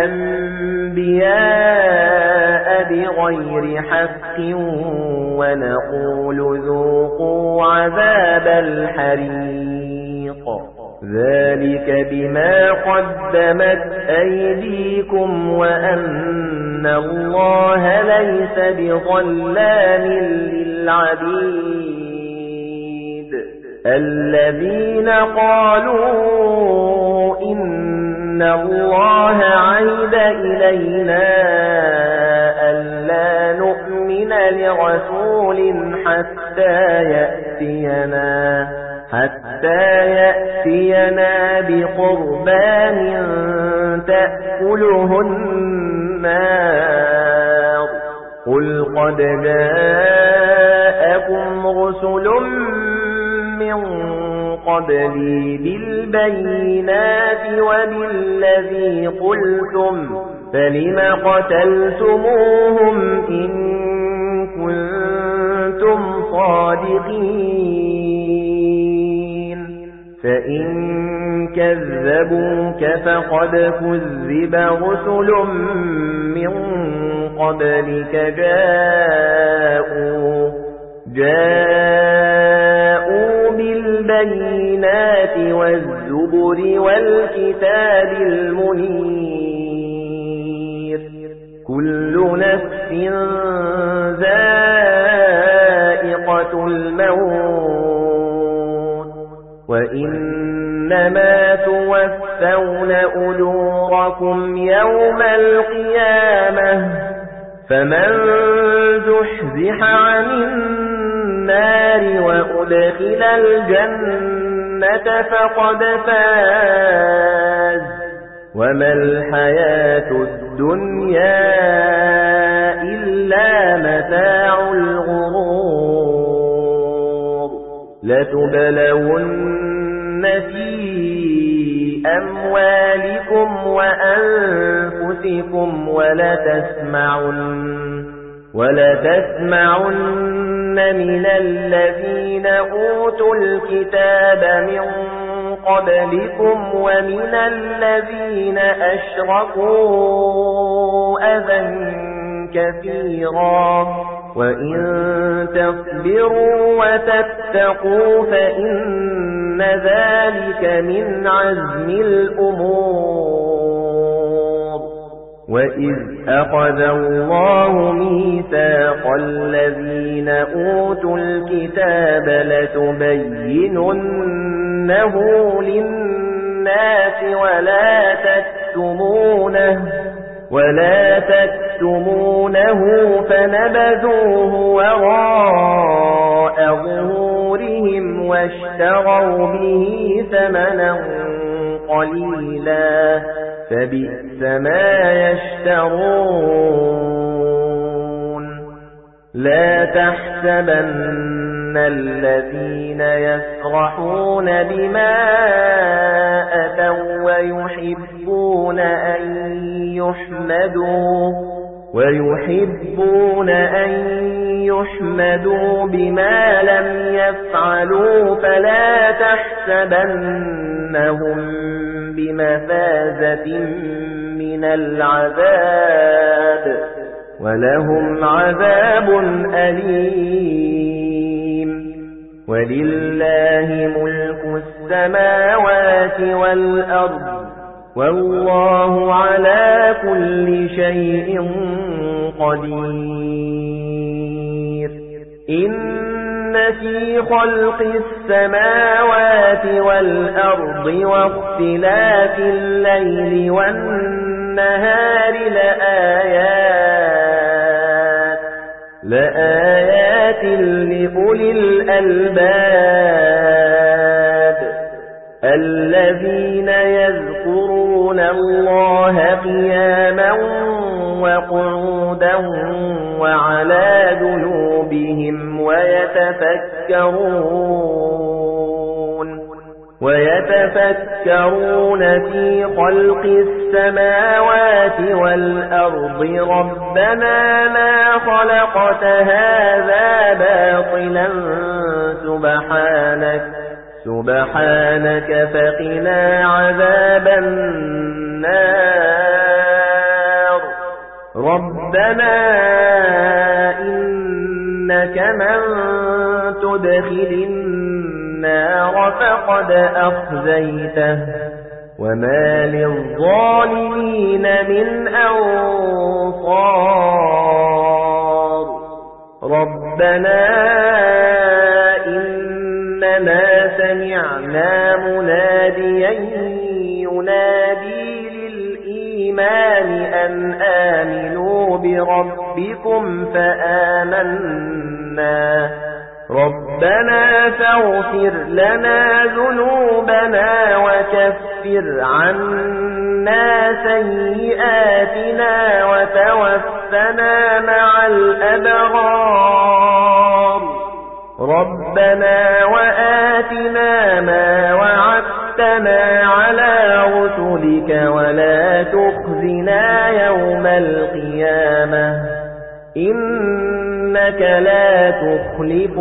الأنبياء بغير حق ونقول ذوقوا عذاب الحريق ذلك بما قدمت أيديكم وأن الله ليس بظلام للعبيد. الذين قالوا إن الله عهد إلينا ألا نؤمن لرسول حتى يأتينا حتى يأتينا بقربان تأكله النار قل قد جاءكم رسل من قبلي بالبينات وبالذي قلتم فلم قتلتموهم إن كنتم صادقين فإن كذبوك فقد كذب رسل من قبلك جاءوا جاءوا بالبينات والبينات والزبر والكتاب المنير كل نفس ذائقة الموت وإنما توفون أجوركم يوم القيامة فمن زحزح عن النار وأدخل الجنة فقد فاز وما الحياة الدنيا إلا متاع الغرور لتبلون في أموالكم وأنفسكم ولتسمعن ولتسمعن من الذين أوتوا الكتاب من قبلكم ومن الذين أشركوا أذى كثيرا وإن تصبروا وتتقوا فإن ذلك من عزم الأمور وإذ أخذ الله ميثاق الذين أوتوا الكتاب لتبيننه للناس ولا تكتمونه ولا تكتمونه فنبذوه وراء ظهورهم واشتروا به ثمنا قليلا فبئس ما يشترون لا تحسبن الذين يفرحون بما أتوا ويحبون أن يحمدوا ويحبون أن يحمدوا بما لم يفعلوا فلا تحسبنهم بمفازة من العذاب ولهم عذاب أليم ولله ملك السماوات والأرض والله على كل شيء قدير إن في خلق السماوات والأرض واختلاف الليل والنهار لآيات لآيات لأولي الألباب الذين يذكرون الله قياما وقعودا وعلى جنوبهم ويتفكرون ويتفكرون في خلق السماوات والأرض ربنا ما خلقت هذا باطلا سبحانك سبحانك فقنا عذاب النار ربنا إنك من تدخل النار فقد أخزيته وما للظالمين من أنصار ربنا إننا سمعنا مناديا ينادي للإيمان أن آمنوا بربكم فآمنا ربنا فاغفر لنا ذنوبنا وكفر عنا سيئاتنا وتوفنا مع الأبرار ربنا وآتنا ما وعدتنا على رسلك ولا تخزنا يوم القيامة إنك لا تخلف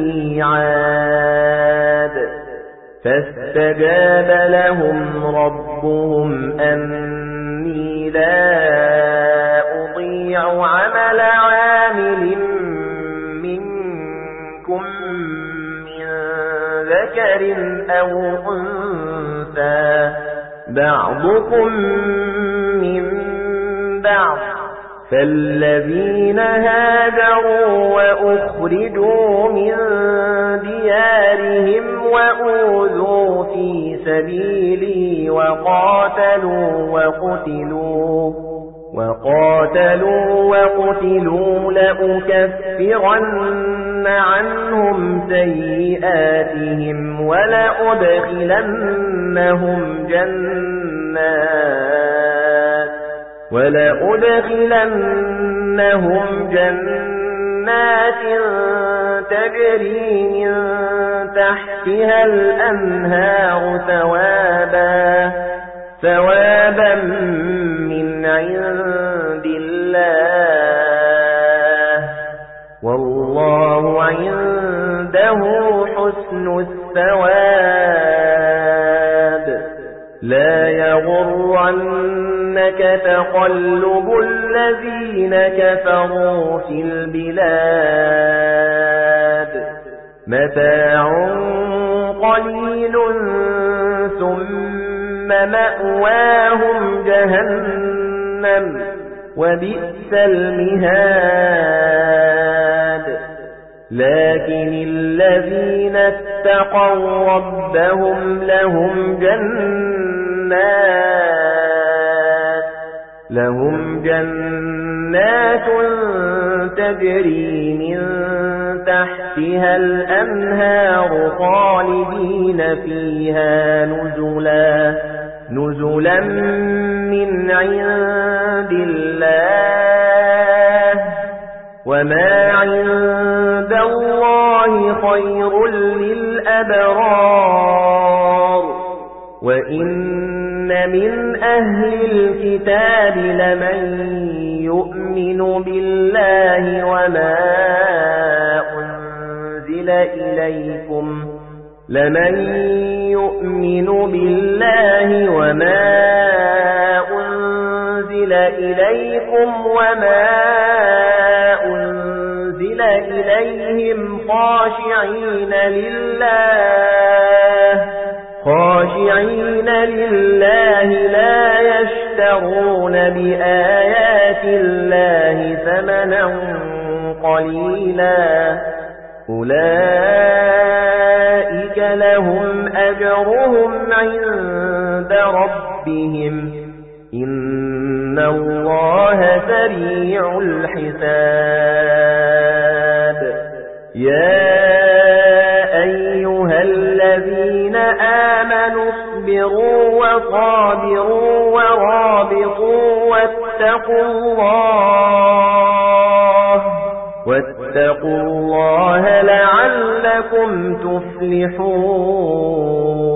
الميعاد فاستجاب لهم ربهم أني لا أضيع عمل عامل منكم من ذكر أو أنثى بعضكم من بعض فالذين هاجروا وأخرجوا من ديارهم وأوذوا في سبيلي وقاتلوا وقتلوا وقاتلوا وقتلوا لأكفرن عنهم سيئاتهم ولأدخلنهم جنات ولأدخلنهم جنات تجري من تحتها الأنهار ثوابا ثوابا من عند الله والله عنده حسن الثواب لا يغرنك تقلب الذين كفروا في البلاد متاع قليل ثم مأواهم جهنم وبئس المهاد لكن الذين اتقوا ربهم لهم جنات لهم جنات تجري من تحتها الأنهار خالدين فيها نزلا نزلا من عند الله وما عند الله خير للأبرار وإن من أهل الكتاب لمن يؤمن بالله وما أنزل إليكم لمن يؤمن بالله وما أنزل إليكم وما أنزل إليهم خاشعين لله خاشعين لله لا يشترون بآيات الله ثمنا قليلا أولئك لهم أجرهم عند ربهم إن الله سريع الحساب يا أيها الذين آمنوا اصبروا وصابروا ورابطوا واتقوا الله واتقوا الله لعلكم تفلحون